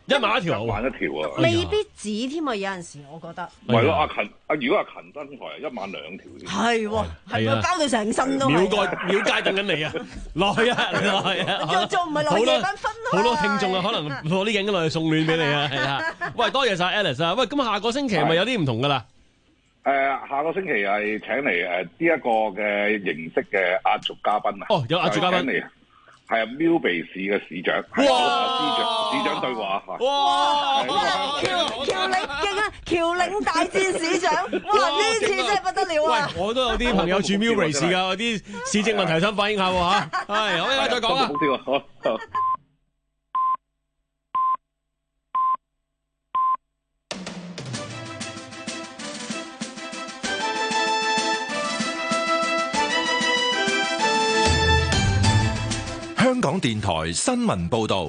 一萬一條， 一萬一條啊！ 未必止添啊，有陣時我覺得。 係咯，阿勤啊，如果阿勤真台啊，一萬兩條添。 係喎，係喎，包到成身都係。 廟街廟街等緊你啊！落去啊，落去啊！ 仲仲唔係落夜繽紛好多聽眾啊，可能攞啲影落去送暖俾你啊，係啊！喂，多謝晒 Alice 啊！喂，咁下個星期係咪有啲唔同噶啦？ 誒，下個星期係請嚟誒呢一個嘅形式嘅壓軸嘉賓啊！ 哦，有壓軸嘉賓嚟。 係啊，苗鼻市嘅市長，哇！市長市長對話嚇， 哇！僑僑領勁啊，僑領大戰市長，哇！呢次真係不得了啊！ 喂，我都有啲朋友住苗鼻市㗎，有啲市政問題想反映下喎嚇。係，好，一陣再講啊。 好。 香港電台新聞報道，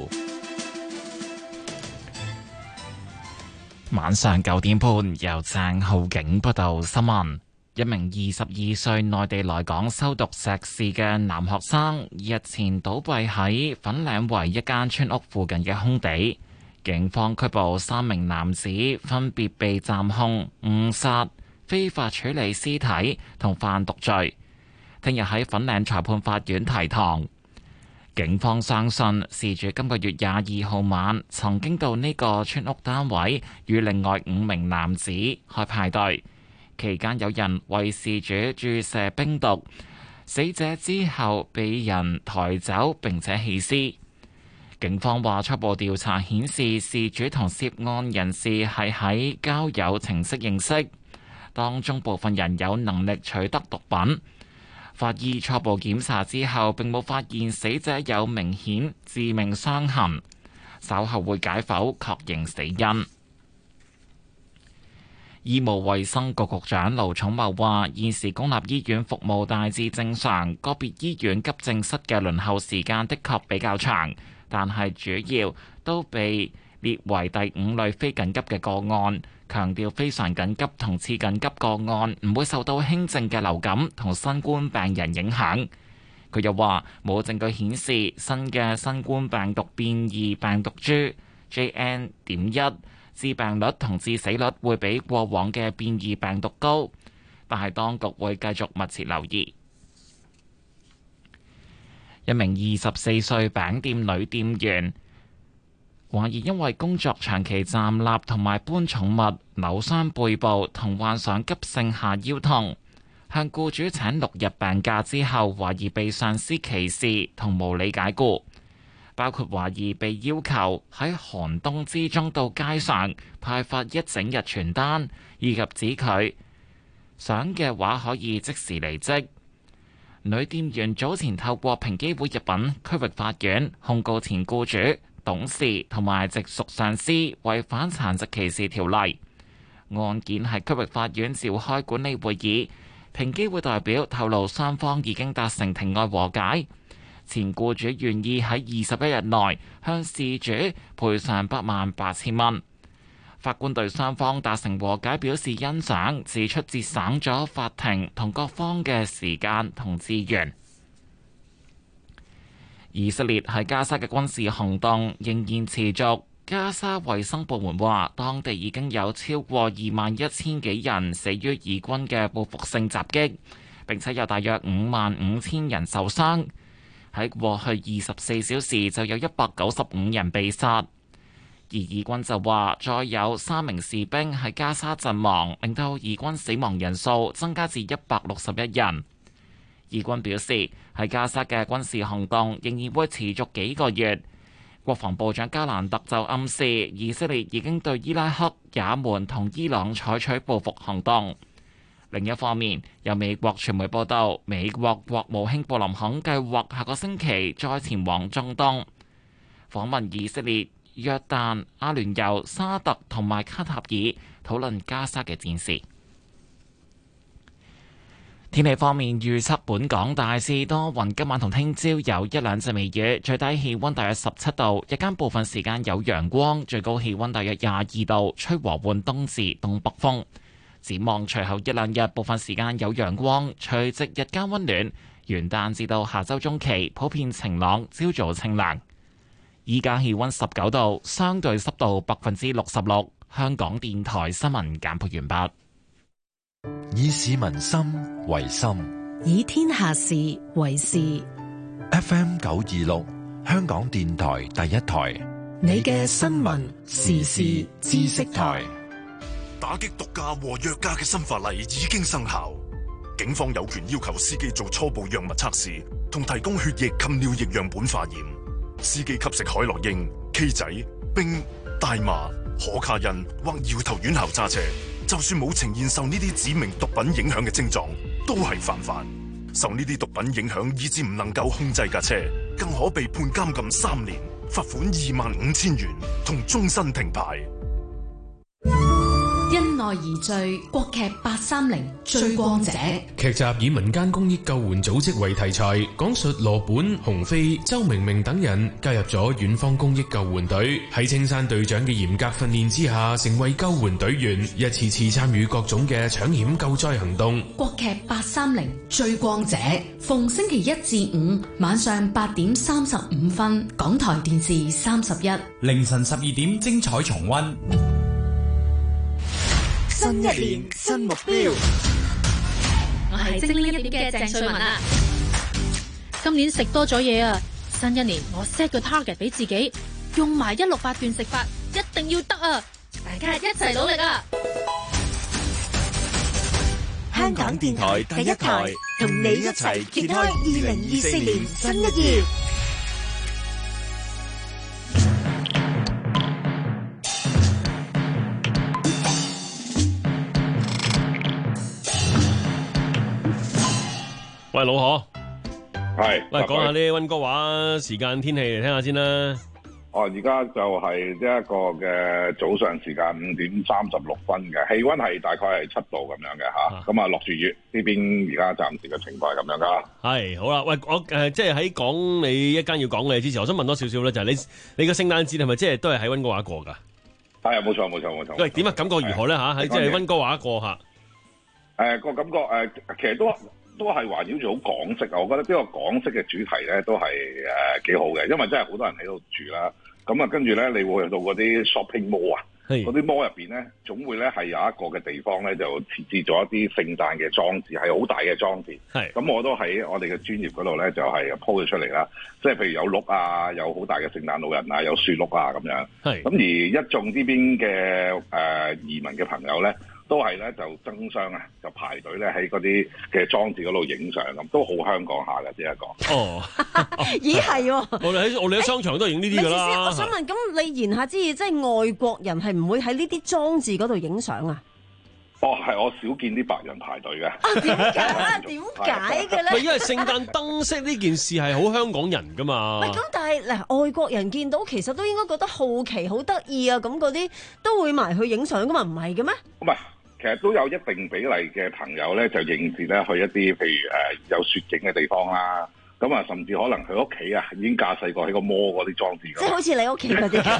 晚上九點半由鄭浩景報道新聞。一名二十二歲內地來港修讀碩士嘅男學生，日前倒斃喺粉嶺圍一間村屋附近嘅空地。警方拘捕三名男子，分別被暫控誤殺、非法處理屍體同販毒罪。聽日喺粉嶺裁判法院提堂。警方相信事主今個月廿二號晚曾經到呢個村屋單位與另外五名男子開派對，期間有人為事主注射冰毒，死者之後被人抬走並且棄屍。警方話初步調查顯示，事主同涉案人士係喺交友程式認識，當中部分人有能力取得毒品。法醫初步檢查之後，並冇發現死者有明顯致命傷痕，稍後會解剖確認死因。醫務衛生局局長盧寵茂話：現時公立醫院服務大致正常，個別醫院急症室嘅輪候時間的確比較長，但係主要都被列為第五類非緊急嘅個案。強調非常緊急同次緊急個案唔會受到輕症嘅流感同新冠病人影響。佢又話冇證據顯示新嘅新冠病毒變異病毒株 J N 點一致病率同致死率會比過往嘅變異病毒高，但係當局會繼續密切留意。一名二十四歲餅店女店員懷疑因為工作長期站立同埋搬寵物，扭傷背部同患上急性下腰痛，向僱主請六日病假之後，懷疑被上司歧視同無理解僱，包括懷疑被要求喺寒冬之中到街上派發一整日傳單，以及指佢想嘅話可以即時離職。女店員早前透過平機會入稟區域法院控告前僱主、董事同埋直屬上司違反殘疾歧視條例。案件喺區域法院召開管理會議，平機會代表透露雙方已經達成庭外和解，前僱主願意喺二十一日內向事主賠償八萬八千蚊。法官對雙方達成和解表示欣賞，指出節省咗法庭同各方嘅時間同資源。以色列喺加沙嘅軍事行動仍然持續。加沙衛生部門話，當地已經有超過二萬一千幾人死於以軍嘅報復性襲擊，並且有大約五萬五千人受傷。喺過去二十四小時就有一百九十五人被殺，而以軍就話再有三名士兵喺加沙陣亡，令到以軍死亡人數增加至一百六十一人。以軍表示，喺加沙嘅軍事行動仍然會持續幾個月。國防部長加蘭特就暗示，以色列已經對伊拉克、也門同伊朗採取報復行動。另一方面，有美國傳媒報道，美國國務卿布林肯計劃下個星期再前往中東，訪問以色列、約旦、阿聯酋、沙特同埋卡塔爾，討論加沙嘅戰事。天氣方面，預測本港大致多雲，今晚同聽朝有一兩陣微雨，最低氣溫大約十七度，日間部分時間有陽光，最高氣溫大約廿二度，吹和緩東至東北風。展望隨後一兩日，部分時間有陽光，隨即日間溫暖。元旦至到下周中期，普遍晴朗，朝早清涼。 依家氣溫十九度，相對濕度百分之六十六。香港電台新聞簡報完畢。 以市民心為心， 以天下事為事。 F M 九二六，香港電台第一台， 你嘅新聞時事知識台。 打擊毒駕和藥駕嘅新法例已經生效，警方有權要求司機做初步藥物測試，同提供血液及尿液樣本化驗。司機吸食海洛因、K 仔、冰、大麻、可卡因或搖頭丸後揸車，就算冇呈現受呢啲指明毒品影響嘅症狀，都係犯法。受呢啲毒品影響，以致唔能夠控制架車，更可被判監禁三年、罰款二萬五千元同終身停牌。 因愛而聚，國劇八三零追光者劇集以民間公益救援組織為題材，講述羅本、洪飛、周明明等人加入咗遠方公益救援隊，喺青山隊長嘅嚴格訓練之下，成為救援隊員，一次次參與各種嘅搶險救災行動。 國劇八三零追光者，逢星期一至五晚上八點三十五分，港台電視三十一， 凌晨十二點精彩重溫。 新一年新目標， 我係精靈一點嘅鄭瑞文啊！今年食多咗嘢啊！新一年我 set 個 target 俾自己，用埋一六八斷食法，一定要得啊！大家一齊努力啊！ 香港電台第一台，同你一齊揭開二零二四年新一頁。 喂，老何， 係， 喂，講下啲溫哥華時間天氣嚟聽下先啦。 哦，而家就係呢一個嘅早上時間五點三十六分嘅，氣溫係大概係七度咁樣嘅吓，咁啊落住雨，呢邊而家暫時嘅情況係咁樣噶。 係，好啦，喂，我誒、呃、即係喺講你一間要講嘅之前，我想問多少少咧，就係、是、你你個聖誕節係咪即係都係喺溫哥華過噶？ 係啊，冇錯冇錯冇錯。 喂，點啊？感覺如何咧吓？喺即係溫哥華過吓？誒、 呃，個感覺誒、呃，其實都。都係環繞住好港式啊！我覺得呢個港式嘅主題咧都係誒幾好嘅，因為真係好多人喺度住啦。咁啊，跟住咧，你會去到嗰啲 shopping mall 啊，嗰啲 mall 入邊咧，總會咧係有一個嘅地方咧，就設置咗一啲聖誕嘅裝置，係好大嘅裝置。係咁，我都喺我哋嘅專業嗰度咧，就係 po 咗出嚟啦。即係譬如有鹿啊，有好大嘅聖誕老人啊，有雪鹿啊咁樣。係咁而一眾呢邊嘅誒移民嘅朋友咧。都係咧就爭相啊，就排隊咧喺嗰啲嘅裝置嗰度影相咁，都好香港下嘅，只係講。哦， 咦係喎！ 我哋喺我哋喺商場都係影呢啲㗎啦。 欸、我想問，咁你言下之意，即係外國人係唔會喺呢啲裝置嗰度影相啊？ 哦，係我少見啲白人排隊嘅。 啊，點解？點解嘅咧？ 唔係因為聖誕燈飾呢件事係好香港人㗎嘛。 喂，咁但係嗱，外國人見到其實都應該覺得好奇、好得意啊！咁嗰啲都會埋去影相㗎嘛？唔係嘅咩？ 唔係。其實都有一定比例嘅朋友咧，就應節咧去一啲譬如誒、呃、有雪景嘅地方啦。咁啊，甚至可能佢屋企啊已經駕駛過喺個摩嗰啲裝置。 即係好似你屋企嗰啲。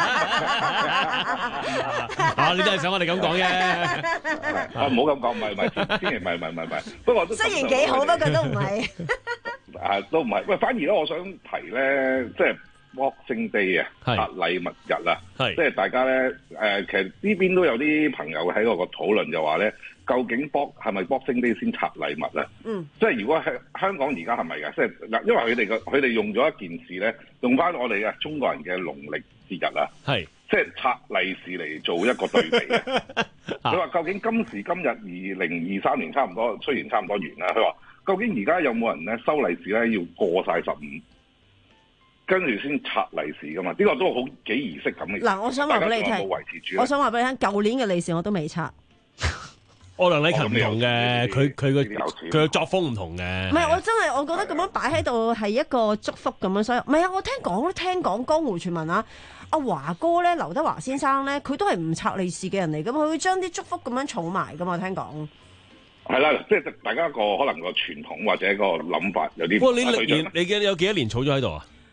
啊！你都係想我哋咁講啫。 啊，唔好咁講，唔係唔係，千祈唔係唔係唔係。不過都雖然幾好，不過都唔係。 啊，都唔係。喂，反而咧，我想提咧，即係。Boxing Day 啊，拆禮物日啊，即係大家咧誒、呃，其實呢邊都有啲朋友喺個個討論就話咧，究竟 Box 係咪 Boxing Day 先拆禮物咧？嗯，即係如果係香港而家係咪㗎？即係嗱，因為佢哋個佢哋用咗一件事咧，用翻我哋嘅中國人嘅農曆節日啊，係即係拆利是嚟做一個對比嘅。佢話究竟今時今日二零二三年差唔多，雖然差唔多完啦，佢話究竟而家有冇人咧收利是咧要過晒十五？跟住先拆利是噶嘛？呢、這個都好幾儀式感嘅。嗱，我想話俾你聽， 我想話俾你聽，舊年嘅利是我都未拆。 我梁禮勤唔同嘅，佢佢個佢個作風唔同嘅。 唔係，我真係我覺得咁樣擺喺度係一個祝福咁樣，所以唔係啊！我聽講聽講江湖傳聞啊，阿華哥咧，劉德華先生咧，佢都係唔拆利是嘅人嚟噶嘛，佢會將啲祝福咁樣儲埋噶嘛，聽講。 係啦，即係大家個可能個傳統或者個諗法有啲。 哇！你歷年你嘅有幾多年儲咗喺度啊？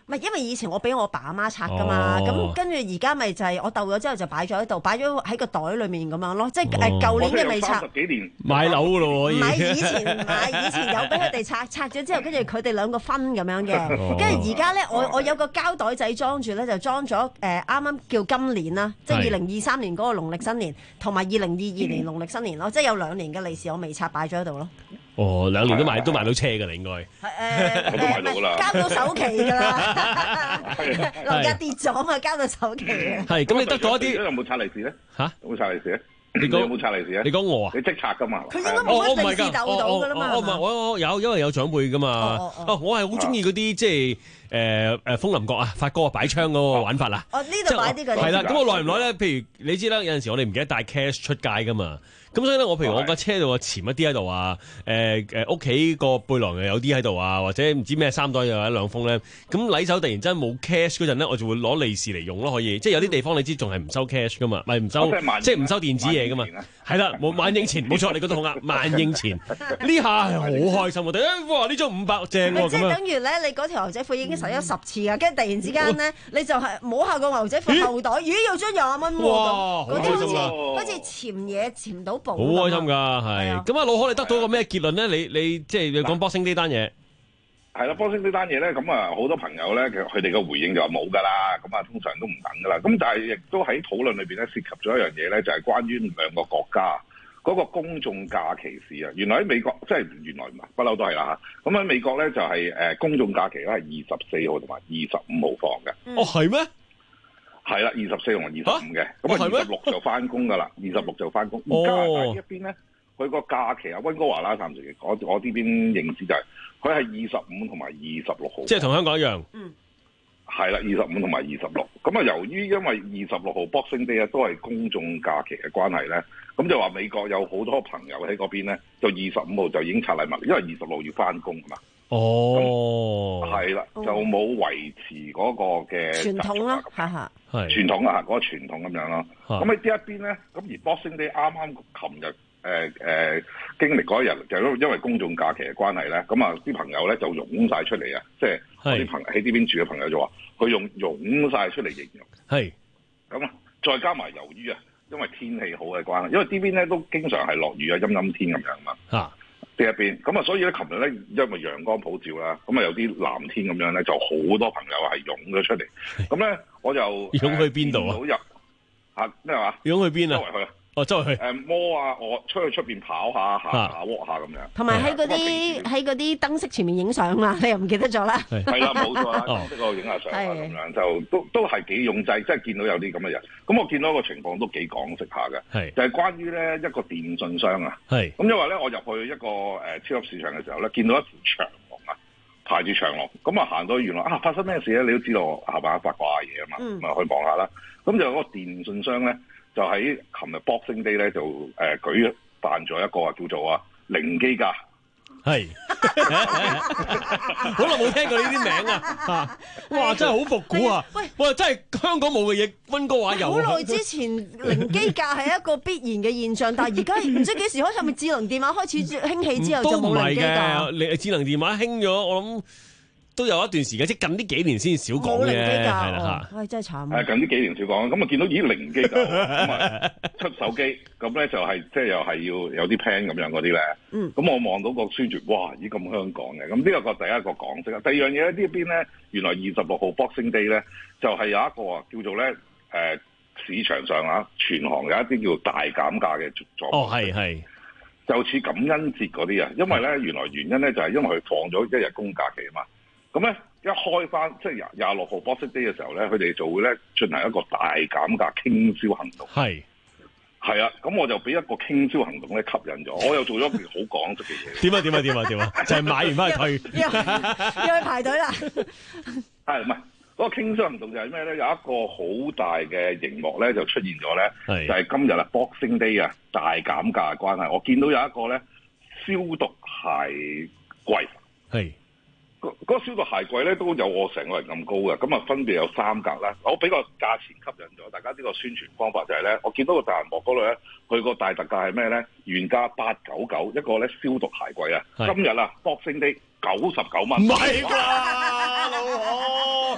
唔係，因為以前我俾我爸阿媽拆噶嘛，咁、哦、跟住而家咪就係我鬥咗之後就擺咗喺度，擺咗喺個袋裏面咁樣咯，即係誒舊年嘅未拆。 十幾年買樓噶咯， 唔係以前唔係，以前有俾佢哋拆，拆咗之後，跟住佢哋兩個分咁樣嘅，跟住而家咧，我我有個膠袋仔裝住咧，就裝咗誒啱啱叫今年啦，即係二零二三年嗰個農曆新年，同埋二零二二年農曆新年咯，即係有兩年嘅利是我未拆擺咗喺度咯。 哦，兩年都買都買到車㗎啦，應該。 誒， 我都買到啦， 交到首期㗎啦。樓價跌咗嘛，交到首期啊。 係，咁你得到一啲有冇拆利是咧？ 嚇， 有冇拆利是咧？ 你講有冇拆利是咧？ 你講我啊？ 你即拆㗎嘛？ 佢應該冇乜利是鬥到㗎啦嘛。 哦，唔係，我我有，因為有長輩㗎嘛。哦，我係好中意嗰啲即係誒誒風林閣啊，發哥啊擺槍嗰個玩法啦。 哦，呢度擺啲嗰啲。 係啦，咁我耐唔耐咧？譬如你知啦，有陣時我哋唔記得帶 cash 出街㗎嘛。咁所以咧，我譬如我架車度啊，潛一啲喺度啊，誒誒屋企個背囊又有啲喺度啊，或者唔知咩衫袋又有一兩封咧。咁禮手突然間冇 cash 嗰陣咧，我就會攞利是嚟用咯，可以。即係有啲地方你知仲係唔收 cash 噶嘛，咪唔收，即係唔收電子嘢噶嘛。係啦，冇萬應錢，冇錯，你覺得好啱，萬應錢呢下係好開心喎！誒，哇！呢張五百正喎， 即係等於咧，你嗰條牛仔褲已經洗咗十次啊，跟住突然之間咧，你就係摸下個牛仔褲後袋，咦，有張廿蚊喎！ 哇， 嗰啲好似好似潛嘢潛到寶。 好開心㗎！係咁啊，老可你得到個咩結論咧？你你即係你講 Boxing 呢單嘢， 係啦，Boxing呢單嘢咧，咁啊好多朋友咧，其實佢哋嘅回應就話冇㗎啦，咁啊通常都唔等㗎啦。咁但係亦都喺討論裏邊咧，涉及咗一樣嘢咧，就係關於兩個國家嗰個公眾假期時啊。原來喺美國，即係原來唔係不嬲都係啦嚇。咁喺美國咧就係誒公眾假期咧係二十四號同埋二十五號放嘅。 哦，係咩？ 係啦，二十四同埋二十五嘅。咁啊，二十六就翻工㗎啦，二十六就翻工。而加拿大一邊咧。佢個假期啊，溫哥華啦，暫時我我呢邊認知就係佢係二十五同埋二十六號， 即係同香港一樣。 嗯， 係啦，二十五同埋二十六。咁啊，由於因為二十六號 Boxing Day 啊，都係公眾假期嘅關係咧，咁就話美國有好多朋友喺嗰邊咧，就二十五號就已經拆禮物，因為二十六要翻工嘛。 哦， 係啦，就冇維持嗰個嘅傳統啦，嚇嚇， 係傳統啊，嗰個傳統咁樣咯。咁喺呢一邊咧，咁而 Boxing Day 啱啱琴日。誒、呃、誒、呃、經歷嗰一日，就因因為公眾假期嘅關係咧，咁啊啲朋友咧就湧晒出嚟啊！即係我啲朋喺呢邊住嘅朋友就話，佢用湧晒出嚟形容。係咁啊，再加埋由於啊，因為天氣好嘅關係，因為呢邊咧都經常係落雨啊，陰陰天咁樣嘛。啊，呢一邊咁啊，所以咧，琴日咧因為陽光普照啦，咁啊有啲藍天咁樣咧，就好多朋友係湧咗出嚟。咁咧我就湧去邊度啊？ 入嚇咩話？ 湧去邊啊？ 周圍去。 哦，周圍去誒摸啊，我出去出邊跑下、行下、walk 下咁樣。 同埋喺嗰啲喺嗰啲燈飾前面影相嘛，你又唔記得咗啦？ 係啦，冇錯啦，燈飾嗰度影下相啊咁樣，就都都係幾擁擠，即係見到有啲咁嘅人。咁我見到一個情況都幾港式下嘅，係就係關於咧一個電信商啊。係咁因為咧，我入去一個誒超級市場嘅時候咧，見到一條長龍啊，排住長龍。咁啊行到原來啊發生咩事咧？你都知道係咪八卦嘢啊嘛，咁啊去望下啦。咁就有嗰個電信商咧。就喺琴日 Boxing Day 咧，就誒、呃、舉辦咗一個啊，叫做啊零機價，係好耐冇聽過呢啲名啊！哇，真係好復古啊！喂，喂，真係香港冇嘅嘢，溫哥華有。 好耐之前零機價係一個必然嘅現象，但係而家唔知幾時開始，係咪智能電話開始興起之後就冇零機價？ 你智能電話興咗，我諗。都有一段時間，即係近呢幾年先少講嘅，係啦嚇。 唉，真係慘。 係近呢幾年少講，咁啊見到咦零機價，咁啊出手機，咁咧就係即係又係要有啲 plan 咁樣嗰啲咧。嗯。咁我望到個宣傳，哇！咦咁香港嘅，咁呢個個第一個港式啦。第二樣嘢咧，呢邊咧原來二十六號 Boxing Day 咧，就係有一個啊叫做咧誒市場上啊全行有一啲叫大減價嘅狀況。 哦，係係。 就似感恩節嗰啲啊，因為咧原來原因咧就係因為佢放咗一日公假期啊嘛。咁咧一開翻即係廿廿六號 Boxing Day 嘅時候咧，佢哋就會咧進行一個大減價傾銷行動。係係啊，咁我就俾一個傾銷行動咧吸引咗，我又做咗件好港式嘅嘢。 點啊點啊點啊點啊！就係買完翻去退， 又又去排隊啦。 係唔係嗰個傾銷行動就係咩咧？有一個好大嘅熒幕咧就出現咗咧，就係今日啦 Boxing Day 啊大減價嘅關係。我見到有一個咧消毒鞋櫃。係。嗰個消毒鞋櫃咧都有我成個人咁高嘅，咁啊分別有三格啦。我俾個價錢吸引咗大家，呢個宣傳方法就係咧，我見到個大銀幕嗰度咧，佢個大特價係咩咧？原價八九九一個咧消毒鞋櫃啊，今日啊 Boxing Day 九十九蚊。唔係啩，老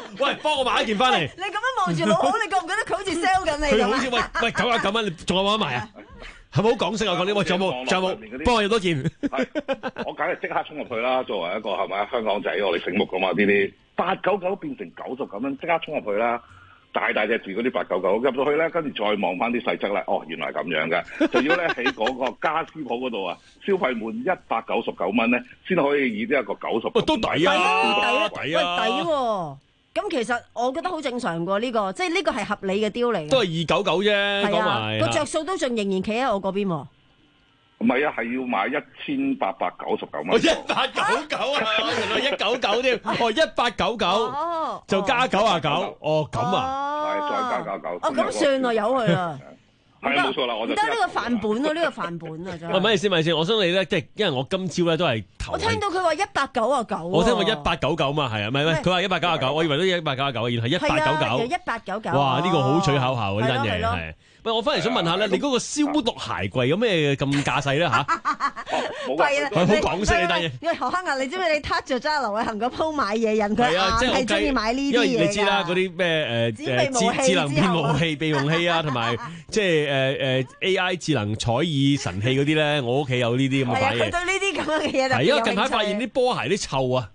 喂，幫我買一件翻嚟。 你咁樣望住老好，你覺唔覺得佢好似 sell 緊你？ 佢好似喂喂九啊九蚊，你仲有冇得賣啊？係咪好講聲啊？講啲喂，仲有冇？仲有冇？幫我入多件。 係，我梗係即刻衝入去啦！作為一個係咪香港仔，我哋醒目噶嘛？呢啲八九九變成九十九蚊，即刻衝入去啦！大大隻字嗰啲八九九入到去咧，跟住再望翻啲細則咧，哦，原來係咁樣嘅，就要咧喺嗰個家私鋪嗰度啊，消費滿一百九十九蚊咧，先可以以呢一個九十。 喂，都抵啊！ 抵啊！ 抵啊！ 喂，抵喎！咁其實我覺得好正常喎，呢個即係呢個係合理嘅雕嚟嘅。 都係二九九啫，講埋個着數都仲仍然企喺我嗰邊喎。 唔係啊，係要買一千八百九十九蚊。 我一八九九啊，原來一九九添。哦，一八九九就加九啊九。哦，咁啊， 係再加九九。 哦，咁算啦，由佢啦。 係冇錯啦，我就唔得呢個範本咯，呢個範本啊，真係。 喂，咪先咪先，我想你咧，即係因為我今朝咧都係投。 我聽到佢話一百九啊九。 我聽過一八九九嘛，係啊，唔係唔係，佢話一百九啊九，我以為都一百九啊九，原來係一八九九。 一八九九。 哇，呢個好取巧效呢單嘢係。喂，我翻嚟想問下咧，你嗰個消毒鞋櫃有咩咁架勢咧嚇？ 貴啊！ 好講聲呢單嘢。 因為何克亞，你知唔知你 touch 咗揸劉偉恒嗰鋪買嘢人，佢硬係中意買呢啲嘢㗎。 因為你知啦，嗰啲咩誒誒智智能變霧器、備用器啊，同埋即係誒誒 A I 智能採耳神器嗰啲咧，我屋企有呢啲咁嘅擺嘢。 佢對呢啲咁樣嘅嘢就係因為近排發現啲波鞋啲臭啊。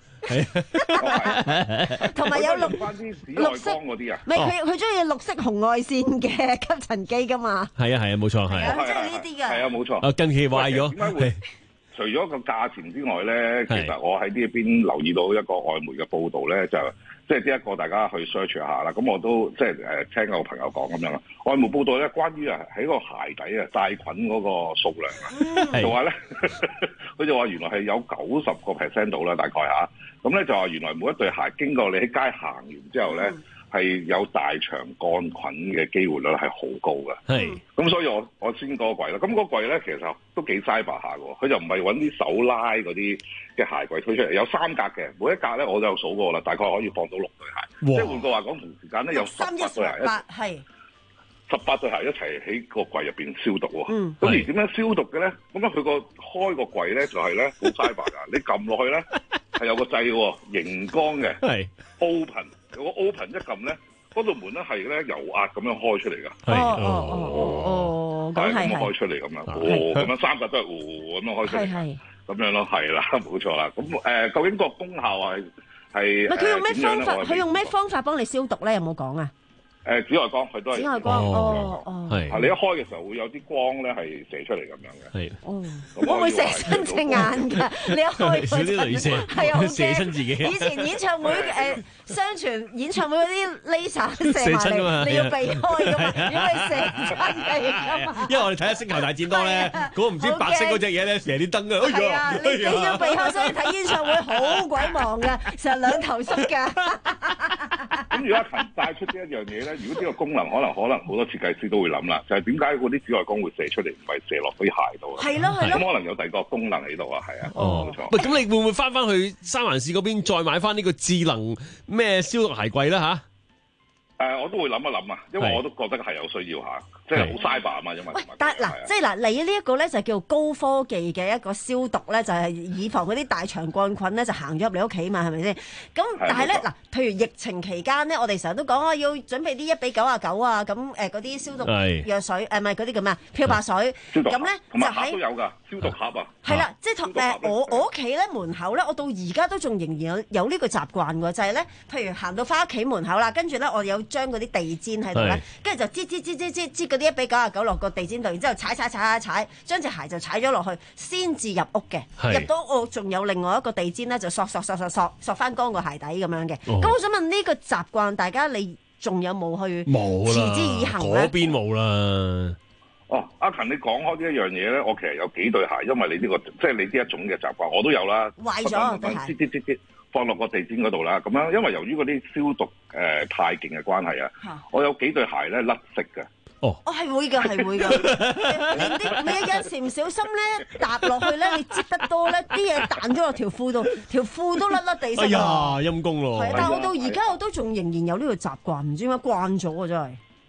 同埋有綠綠色嗰啲啊， 唔係佢佢中意綠色紅外線嘅吸塵機噶嘛？ 係啊係啊，冇錯係。 即係呢啲㗎。 係啊，冇錯。 啊，近期壞咗。 點解會？除咗個價錢之外咧，其實我喺呢一邊留意到一個外媒嘅報導咧，就即係呢一個大家去 search 下啦。咁我都即係誒聽個朋友講咁樣啦。外媒報導咧，關於啊喺個鞋底啊帶菌嗰個數量啊，就話咧佢就話原來係有九十個 percent 度啦，大概嚇。咁咧就話原來每一對鞋經過你喺街行完之後咧，係、嗯、有大腸桿菌嘅機會率係好高嘅。係，咁所以我我先嗰個櫃啦。咁嗰個櫃咧其實都幾 cyber 下嘅。佢就唔係揾啲手拉嗰啲嘅鞋櫃推出嚟，有三格嘅。每一格咧我就數過啦，大概可以放到六對鞋。即係換句話講，同時間咧有十八對鞋， 係十八對鞋一齊喺個櫃入邊消毒喎。咁、 嗯、 而點樣消毒嘅咧？咁啊佢個開個櫃咧就係咧好 cyber 㗎。你撳落去咧。係有個掣喎，熒光嘅，係 open， 有個 open 一撳咧，嗰道門咧係咧油壓咁樣開出嚟㗎。 係哦哦哦哦，咁係咁樣開出嚟咁樣，哦咁樣三格都係哦咁樣開出嚟，係咁樣咯，係啦，冇錯啦。咁誒、呃，究竟個功效係係佢用咩方法？佢用咩方法幫你消毒咧？有冇講啊？ 誒紫外光佢都係紫外光哦哦， 係你一開嘅時候會有啲光咧係射出嚟咁樣嘅，係哦，會唔會射親隻眼㗎？你一開少啲雷射， 係啊， 射親自己。 以前演唱會誒相傳演唱會嗰啲 laser 射埋嚟，你要避開㗎嘛，因為射親你㗎嘛。 因為我哋睇下星球大戰多咧，嗰個唔知白色嗰隻嘢咧射啲燈啊， 係啊，你你要避開，所以睇演唱會好鬼忙㗎，成日兩頭縮㗎。 咁如果阿勤帶出呢一樣嘢咧？如果呢個功能可能可能好多設計師都會諗啦，就係點解嗰啲紫外光會射出嚟，唔係射落嗰啲鞋度啊？ 係咯係咯， 咁可能有第二個功能喺度啊，係啊， 哦， 冇錯。 喂，咁你會唔會翻翻去三藩市嗰邊再買翻呢個智能咩消毒鞋櫃咧嚇？ 誒、呃，我都會諗一諗啊，因為我都覺得係有需要嚇，即係好 cyber 啊嘛，因為喂，但嗱，即係嗱，你呢一個咧就叫高科技嘅一個消毒咧，就係、是、以防嗰啲大腸桿菌咧就行咗入你屋企嘛，係咪先？咁但係咧嗱，譬如疫情期間咧，我哋成日都講啊，要準備啲一比九啊九啊，咁誒嗰啲消毒藥水誒，唔係嗰啲叫咩啊？漂白水，咁咧就喺都有㗎消毒盒啊。 係啦，即係同誒我我屋企咧門口咧，我到而家都仲仍然有有呢個習慣㗎，就係、是、咧，譬如行到翻屋企門口啦，跟住咧我有將嗰啲地氈喺度咧，跟住就擠擠擠擠擠擠嗰啲一比九啊九落個地氈度，然之後踩踩踩踩踩，將隻鞋就踩咗落去，先至入屋嘅。入到屋仲有另外一個地氈咧，就索索索索索索翻乾個鞋底咁樣嘅。咁、哦、我想問呢個習慣，大家你仲有冇去持之以恆咧？ 嗰邊冇啦。 哦，阿勤，你講開呢一樣嘢咧，我其實有幾對鞋，因為你呢、這個即係你呢一種嘅習慣，我都有啦。 壞咗對鞋。 放落個地氈嗰度啦，咁樣因為由於嗰啲消毒誒、呃、太勁嘅關係啊，我有幾對鞋咧甩色嘅。 哦， 哦係會㗎，係會㗎。連啲你有時唔小心咧踏落去咧，你擠得多咧，啲嘢彈咗落條褲度，條褲都甩甩地色。 哎呀，陰公咯。 係，但係我到而家我都仲仍然有呢個習慣，唔知點解慣咗啊，真係。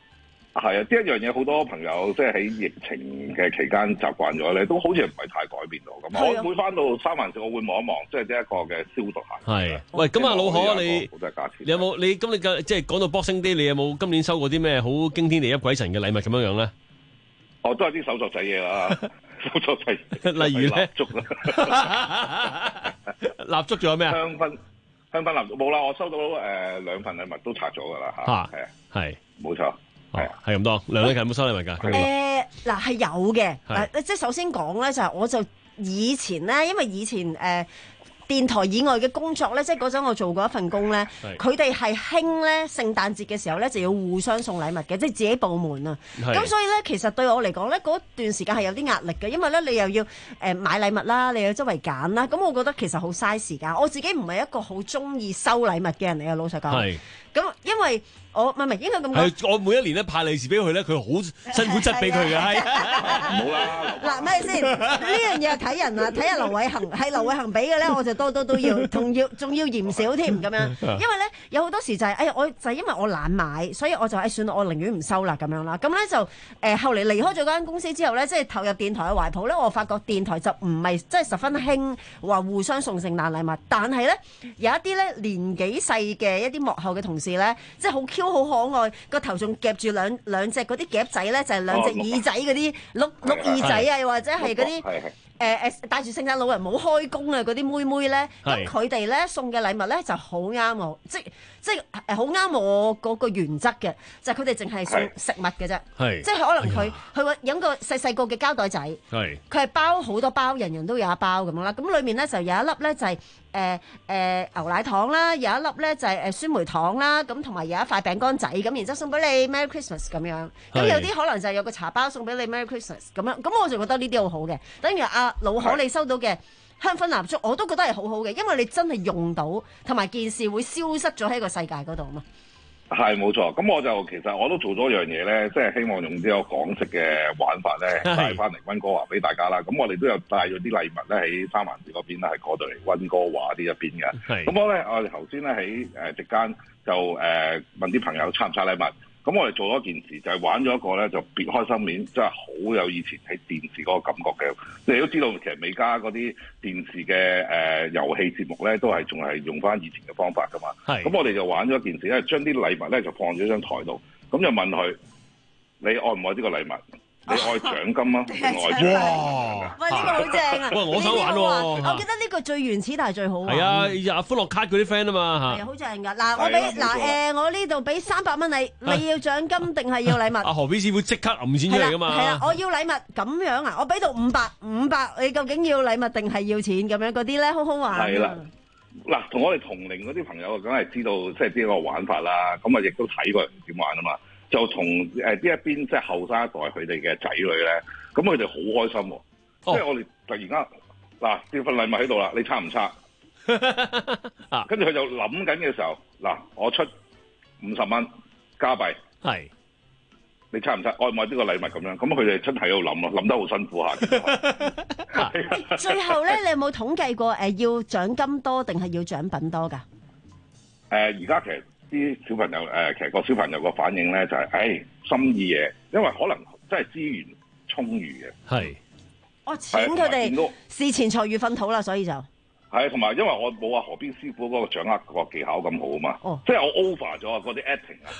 係啊，呢一樣嘢好多朋友即係喺疫情嘅期間習慣咗咧，都好似唔係太改變到咁。我每翻到三藩市，我會望一望，即係呢一個嘅消毒鞋。係， 喂，咁啊，老何你你有冇你咁你嘅即係講到 Boxing Day，你有冇今年收過啲咩好驚天地泣鬼神嘅禮物咁樣樣咧？ 哦，都係啲手作仔嘢啦，手作仔。 例如咧， 蠟燭啦， 蠟燭仲有咩啊？ 香薰香薰蠟燭冇啦，我收到誒兩份禮物都拆咗㗎啦嚇。係啊，係冇錯。係啊，係咁多。梁禮勤有冇收禮物㗎？ 誒嗱係有嘅。嗱即係首先講咧，就係我就以前咧，因為以前誒、呃、電台以外嘅工作咧，即係嗰陣我做過一份工咧，佢哋係興咧聖誕節嘅時候咧就要互相送禮物嘅，即係自己部門啊。咁所以咧，其實對我嚟講咧，嗰段時間係有啲壓力嘅，因為咧你又要誒買禮物啦，你要周圍揀啦。咁我覺得其實好嘥時間。我自己唔係一個好中意收禮物嘅人嚟嘅，老實講。係。咁因為我唔係唔係應該咁講。 係我每一年咧派利是俾佢咧，佢好辛苦執俾佢嘅。係。 冇啦。 嗱咩先？呢樣嘢係睇人啊，睇下劉偉恒係劉偉恒俾嘅咧，我就多多都要，仲要仲要嫌少添咁樣。因為咧有好多時就係、是，哎呀，我就係因為我懶買，所以我就誒、哎、算啦，我寧願唔收啦咁樣啦。咁咧就誒、呃、後嚟離開咗嗰間公司之後咧，即係投入電台嘅懷抱咧，我發覺電台就唔係即係十分興話互相送聖誕禮物，但係咧有一啲咧年紀細嘅一啲幕後嘅同事咧，即係好 Q 好可愛，個頭仲夾住兩兩隻嗰啲夾仔咧，就係、是、兩隻耳仔嗰啲碌碌耳仔啊，又或者係嗰啲誒誒帶住聖誕老人冇開工啊嗰啲妹妹咧，咁佢哋咧送嘅禮物咧就好啱我，即即係誒好啱我嗰個原則嘅，就係佢哋淨係送食物嘅啫，即係可能佢佢會飲個細細個嘅膠袋仔，佢係包好多包，人人都有一包咁樣啦，咁裡面咧就有一粒咧就係誒誒牛奶糖啦，有一粒咧就係誒酸梅糖啦，咁同埋有一塊餅乾仔咁，然之後送俾你 Merry Christmas 咁樣，咁有啲可能就係有個茶包送俾你 Merry Christmas 咁樣，咁我就覺得呢啲好好嘅，等於阿老可你收到嘅香薰蠟燭，我都覺得係好好嘅，因為你真係用到，同埋件事會消失咗喺個世界嗰度嘛。 係冇錯，咁我就其實我都做咗一樣嘢咧，即係希望用呢個港式嘅玩法咧，帶翻嚟溫哥華俾大家啦。咁我哋都有帶咗啲禮物咧喺三藩市嗰邊咧，係過到嚟溫哥華呢一邊嘅。咁我咧，我哋頭先咧喺誒席間就誒、呃、問啲朋友拆唔拆禮物。咁我哋做咗件事，就係、是、玩咗一個咧，就別開生面，真係好有以前喺電視嗰個感覺嘅。你都知道，其實美加嗰啲電視嘅誒、呃、遊戲節目咧，都係仲係用翻以前嘅方法噶嘛。係。咁我哋就玩咗一件事咧，將啲禮物咧就放咗張台度，咁就問佢：你愛唔愛呢個禮物？你愛獎金啊？定愛哇！ 喂，呢、這個好正啊！ 喂，我想玩喎、啊。 我記得呢個最原始，但係最好玩。 係啊，阿歡樂卡嗰啲 friend 啊嘛嚇。 係好正㗎！嗱，我俾嗱誒，我呢度俾三百蚊你，你要獎金定係要禮物？阿何 B 師傅即刻揞錢出嚟㗎嘛。 係啦，我要禮物咁樣啊！我俾到五百五百，你究竟要禮物定係要錢咁樣？嗰啲咧好好玩。係啦。 嗱，同我哋同齡嗰啲朋友，梗係知道即係呢個玩法啦。咁啊，亦都睇過人點玩啊嘛。就同誒呢一邊即係後生一代佢哋嘅仔女咧，咁佢哋好開心喎、哦。即係我哋突然間嗱，呢份禮物喺度啦，你拆唔拆？跟住佢就諗緊嘅時候，嗱，我出五十蚊加幣，係你拆唔拆？愛唔愛呢個禮物咁樣？咁佢哋真係喺度諗咯，諗得好辛苦下。 最後咧，你有冇統計過誒、呃、要獎金多定係要獎品多㗎？誒、 呃，而家其實。啲小朋友誒、呃，其實個小朋友個反應咧就係、是，誒、哎、心意嘢，因為可能真係資源充裕嘅。係， 哦，錢佢哋視錢財如糞土啦，所以就係同埋因為我冇阿何邊師傅嗰個掌握個技巧咁好啊嘛，哦、即係我 over 咗啊嗰啲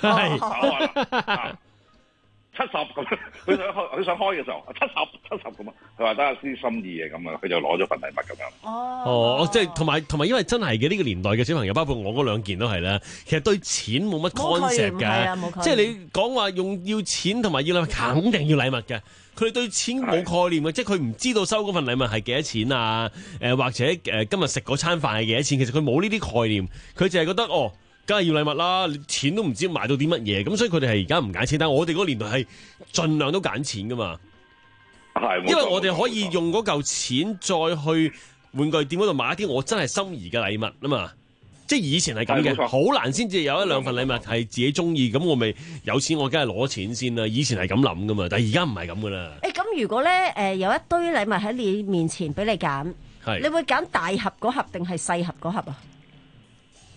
acting 啊。七十咁，佢想開佢想開嘅時候，七十七十咁啊！佢話得啲心意嘅咁啊，佢就攞咗份禮物咁樣。 哦，哦，即係同埋同埋，因為真係嘅呢個年代嘅小朋友，包括我嗰兩件都係啦。其實對錢冇乜 concept 嘅，即係你講話用要錢同埋要禮物，肯定要禮物嘅。佢哋對錢冇概念嘅，即係佢唔知道收嗰份禮物係幾多錢啊？誒、呃、或者誒、呃、今日食嗰餐飯係幾多錢？其實佢冇呢啲概念，佢淨係覺得哦。梗係要禮物啦，錢都唔知買到啲乜嘢，咁所以佢哋係而家唔揀錢，但係我哋嗰個年代係盡量都揀錢噶嘛，係，因為我哋可以用嗰嚿錢再去玩具店嗰度買一啲我真係心儀嘅禮物啊嘛，即係以前係咁嘅，好難先至有一兩份禮物係自己中意，咁我咪有錢我梗係攞錢先啦，以前係咁諗噶嘛，但係而家唔係咁噶啦。 誒、欸，咁如果咧誒、呃、有一堆禮物喺你面前俾你揀，你會揀大盒嗰盒定係細盒嗰盒啊？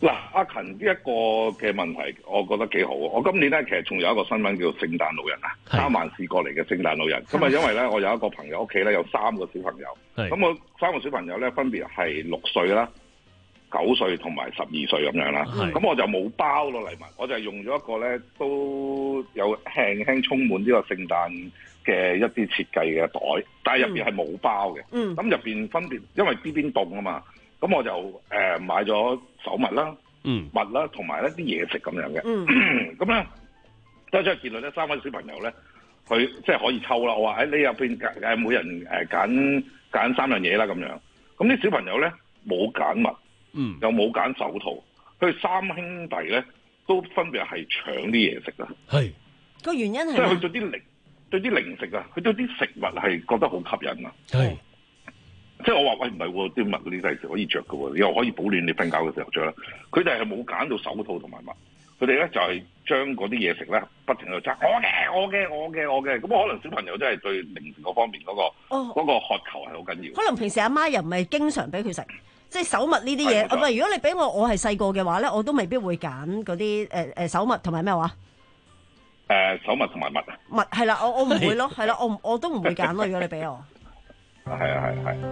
嗱，阿勤呢一個嘅問題，我覺得幾好。我今年咧其實仲有一個新聞叫聖誕老人啊，三萬試過嚟嘅聖誕老人。咁啊，因為咧我有一個朋友屋企咧有三個小朋友，咁我三個小朋友咧分別係六歲啦、九歲同埋十二歲咁樣啦。咁我就冇包咯禮物，我就係用咗一個咧都有輕輕充滿呢個聖誕嘅一啲設計嘅袋，但係入邊係冇包嘅。咁入邊分別因為呢邊凍啊嘛。咁我就誒、呃、買咗手襪啦、嗯、襪啦，同埋一啲嘢食咁樣嘅。咁咧得出結論咧，三位小朋友咧，佢即係可以抽啦。我話喺、哎、你入邊誒每人誒揀揀三樣嘢啦咁樣。咁啲小朋友咧冇揀襪，嗯，又冇揀手套。佢三兄弟咧都分別係搶啲嘢食啦。係個原因係即係佢對啲零對啲零食啊，佢對啲食物係覺得好吸引啊。係。即係我話喂，唔係喎，啲襪你第時可以着嘅喎，你又可以保暖你瞓覺嘅時候着啦。佢哋係冇揀到手套同埋襪，佢哋咧就係將嗰啲嘢食咧不停喺度爭，我嘅我嘅我嘅我嘅。咁可能小朋友真係對零食嗰方面嗰、嗰個嗰、哦、個渴求係好緊要。 可能平時阿媽又唔係經常俾佢食，即係手襪呢啲嘢。唔係，如果你俾我，我係細個嘅話咧，我都未必會揀嗰啲誒誒手襪同埋咩話？誒、 呃、手襪同埋襪啊？ 襪係啦，我我唔會咯，係啦，我我都唔會揀咯。如果你俾我。 係啊係係，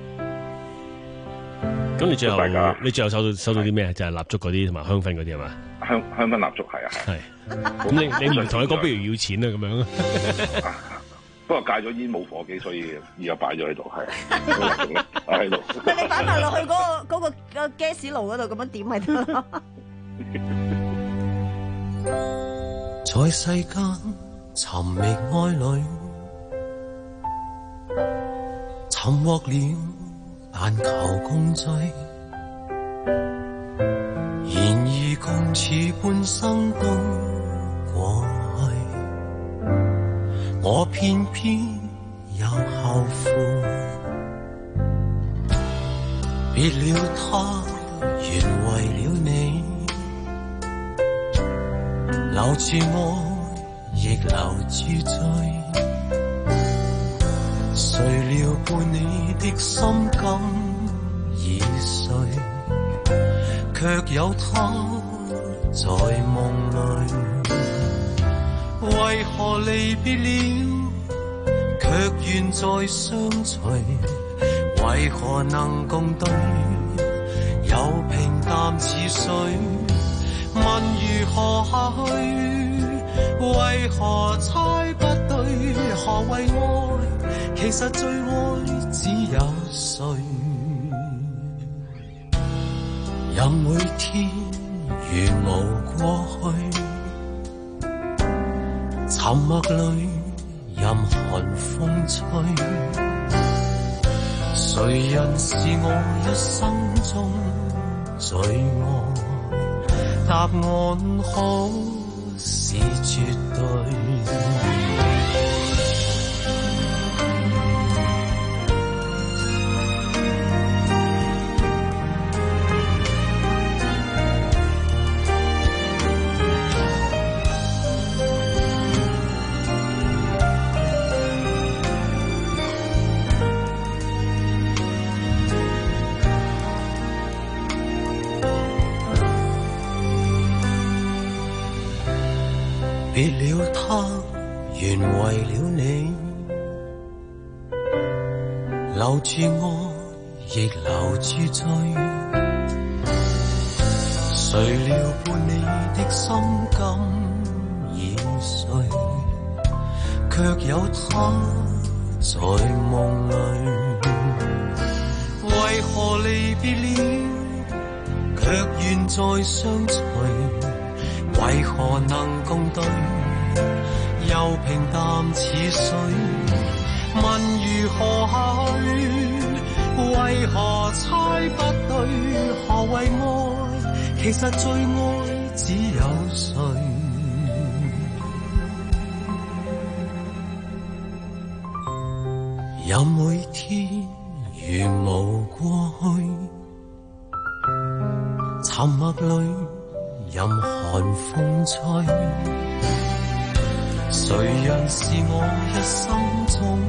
咁你最後你最後收到收到啲咩？就係蠟燭嗰啲同埋香薰嗰啲係嘛？ 香香薰蠟燭係啊係。 咁你你唔同佢講，不如要錢啊咁樣。 不過戒咗煙冇火機，所以而家擺咗喺度係。喺度。 你擺埋落去嗰個嗰個個 gas 爐嗰度咁樣點咪得咯？ 在世間尋覓愛侶。尋獲了，但求共聚。然而共此半生都過去，我偏偏又後悔。別了他，原為了你，留住我，亦留住罪。誰料伴你的心肝已碎，卻有他在夢裏。為何離別了，卻願再相隨？為何能共對，又平淡似水？問如何下去？為何猜不對？何為愛？其實最愛只有誰？任每天如無過去，沉默裏任寒風吹。誰人是我一生中最愛？答案可是絕對。別了他，原為了你，留住我，亦留住罪。誰料伴你的心肝已碎，卻有他在夢裏。為何離別了，卻願再相隨？為何能共對，又平淡似水？問如何下去？為何猜不對？何為愛？其實最愛只有誰？任每天如無過去，沉默裏任寒風吹。誰人是我一生中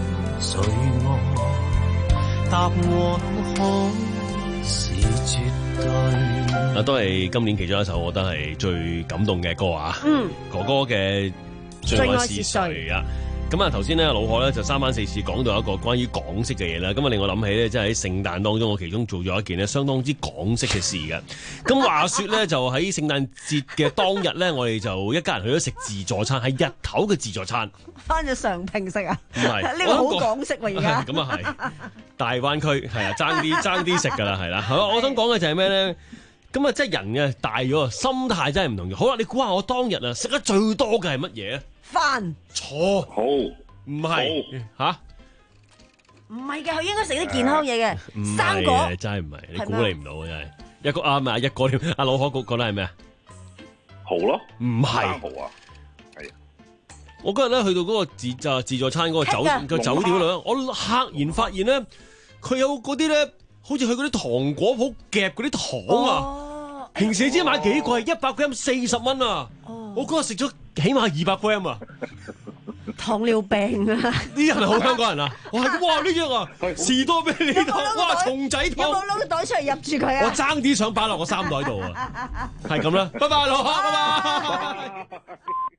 最愛？答案可是絕對。 啊，都係今年其中一首，我覺得係最感動嘅歌啊！ 嗯， 哥哥嘅最愛是誰啊？咁啊，頭先咧老何咧就三番四次講到一個關於港式嘅嘢啦，咁啊令我諗起咧，即係喺聖誕當中，我其中做咗一件咧相當之港式嘅事嘅。咁話說咧，就喺聖誕節嘅當日咧，我哋就一家人去咗食自助餐，係日頭嘅自助餐。 翻咗常平食啊？ 唔係， 呢個好港式喎而家。 咁啊係，大灣區係啊，爭啲爭啲食㗎啦，係啦。好，我想講嘅就係咩咧？咁啊，即係人嘅大咗，心態真係唔同嘅。好啦，你估下我當日啊食得最多嘅係乜嘢啊？ 飯。 錯。 好。 唔係吓， 唔係嘅，佢應該食啲健康嘢嘅， 生果真係唔係，你估你唔到啊！真係一個啊，唔係一個添，阿老可覺覺得係咩啊？ 蠔咯， 唔係蠔啊，係。 我嗰日咧去到嗰個自就自助餐嗰個酒個酒店度，我赫然發現咧，佢有嗰啲咧，好似去嗰啲糖果鋪夾嗰啲糖啊！哦、平時你知買幾貴？一百 gram 四十蚊啊！哦、我嗰日食咗起碼二百 gram 啊！ 糖尿病啊！ 啲人係好香港人啊！哇！哇！呢樣啊，士多啤梨糖，哇！松仔糖， 有冇攞個袋出嚟入住佢啊？ 我爭啲想擺落個衫袋度啊！係咁啦，拜拜，老客，拜拜。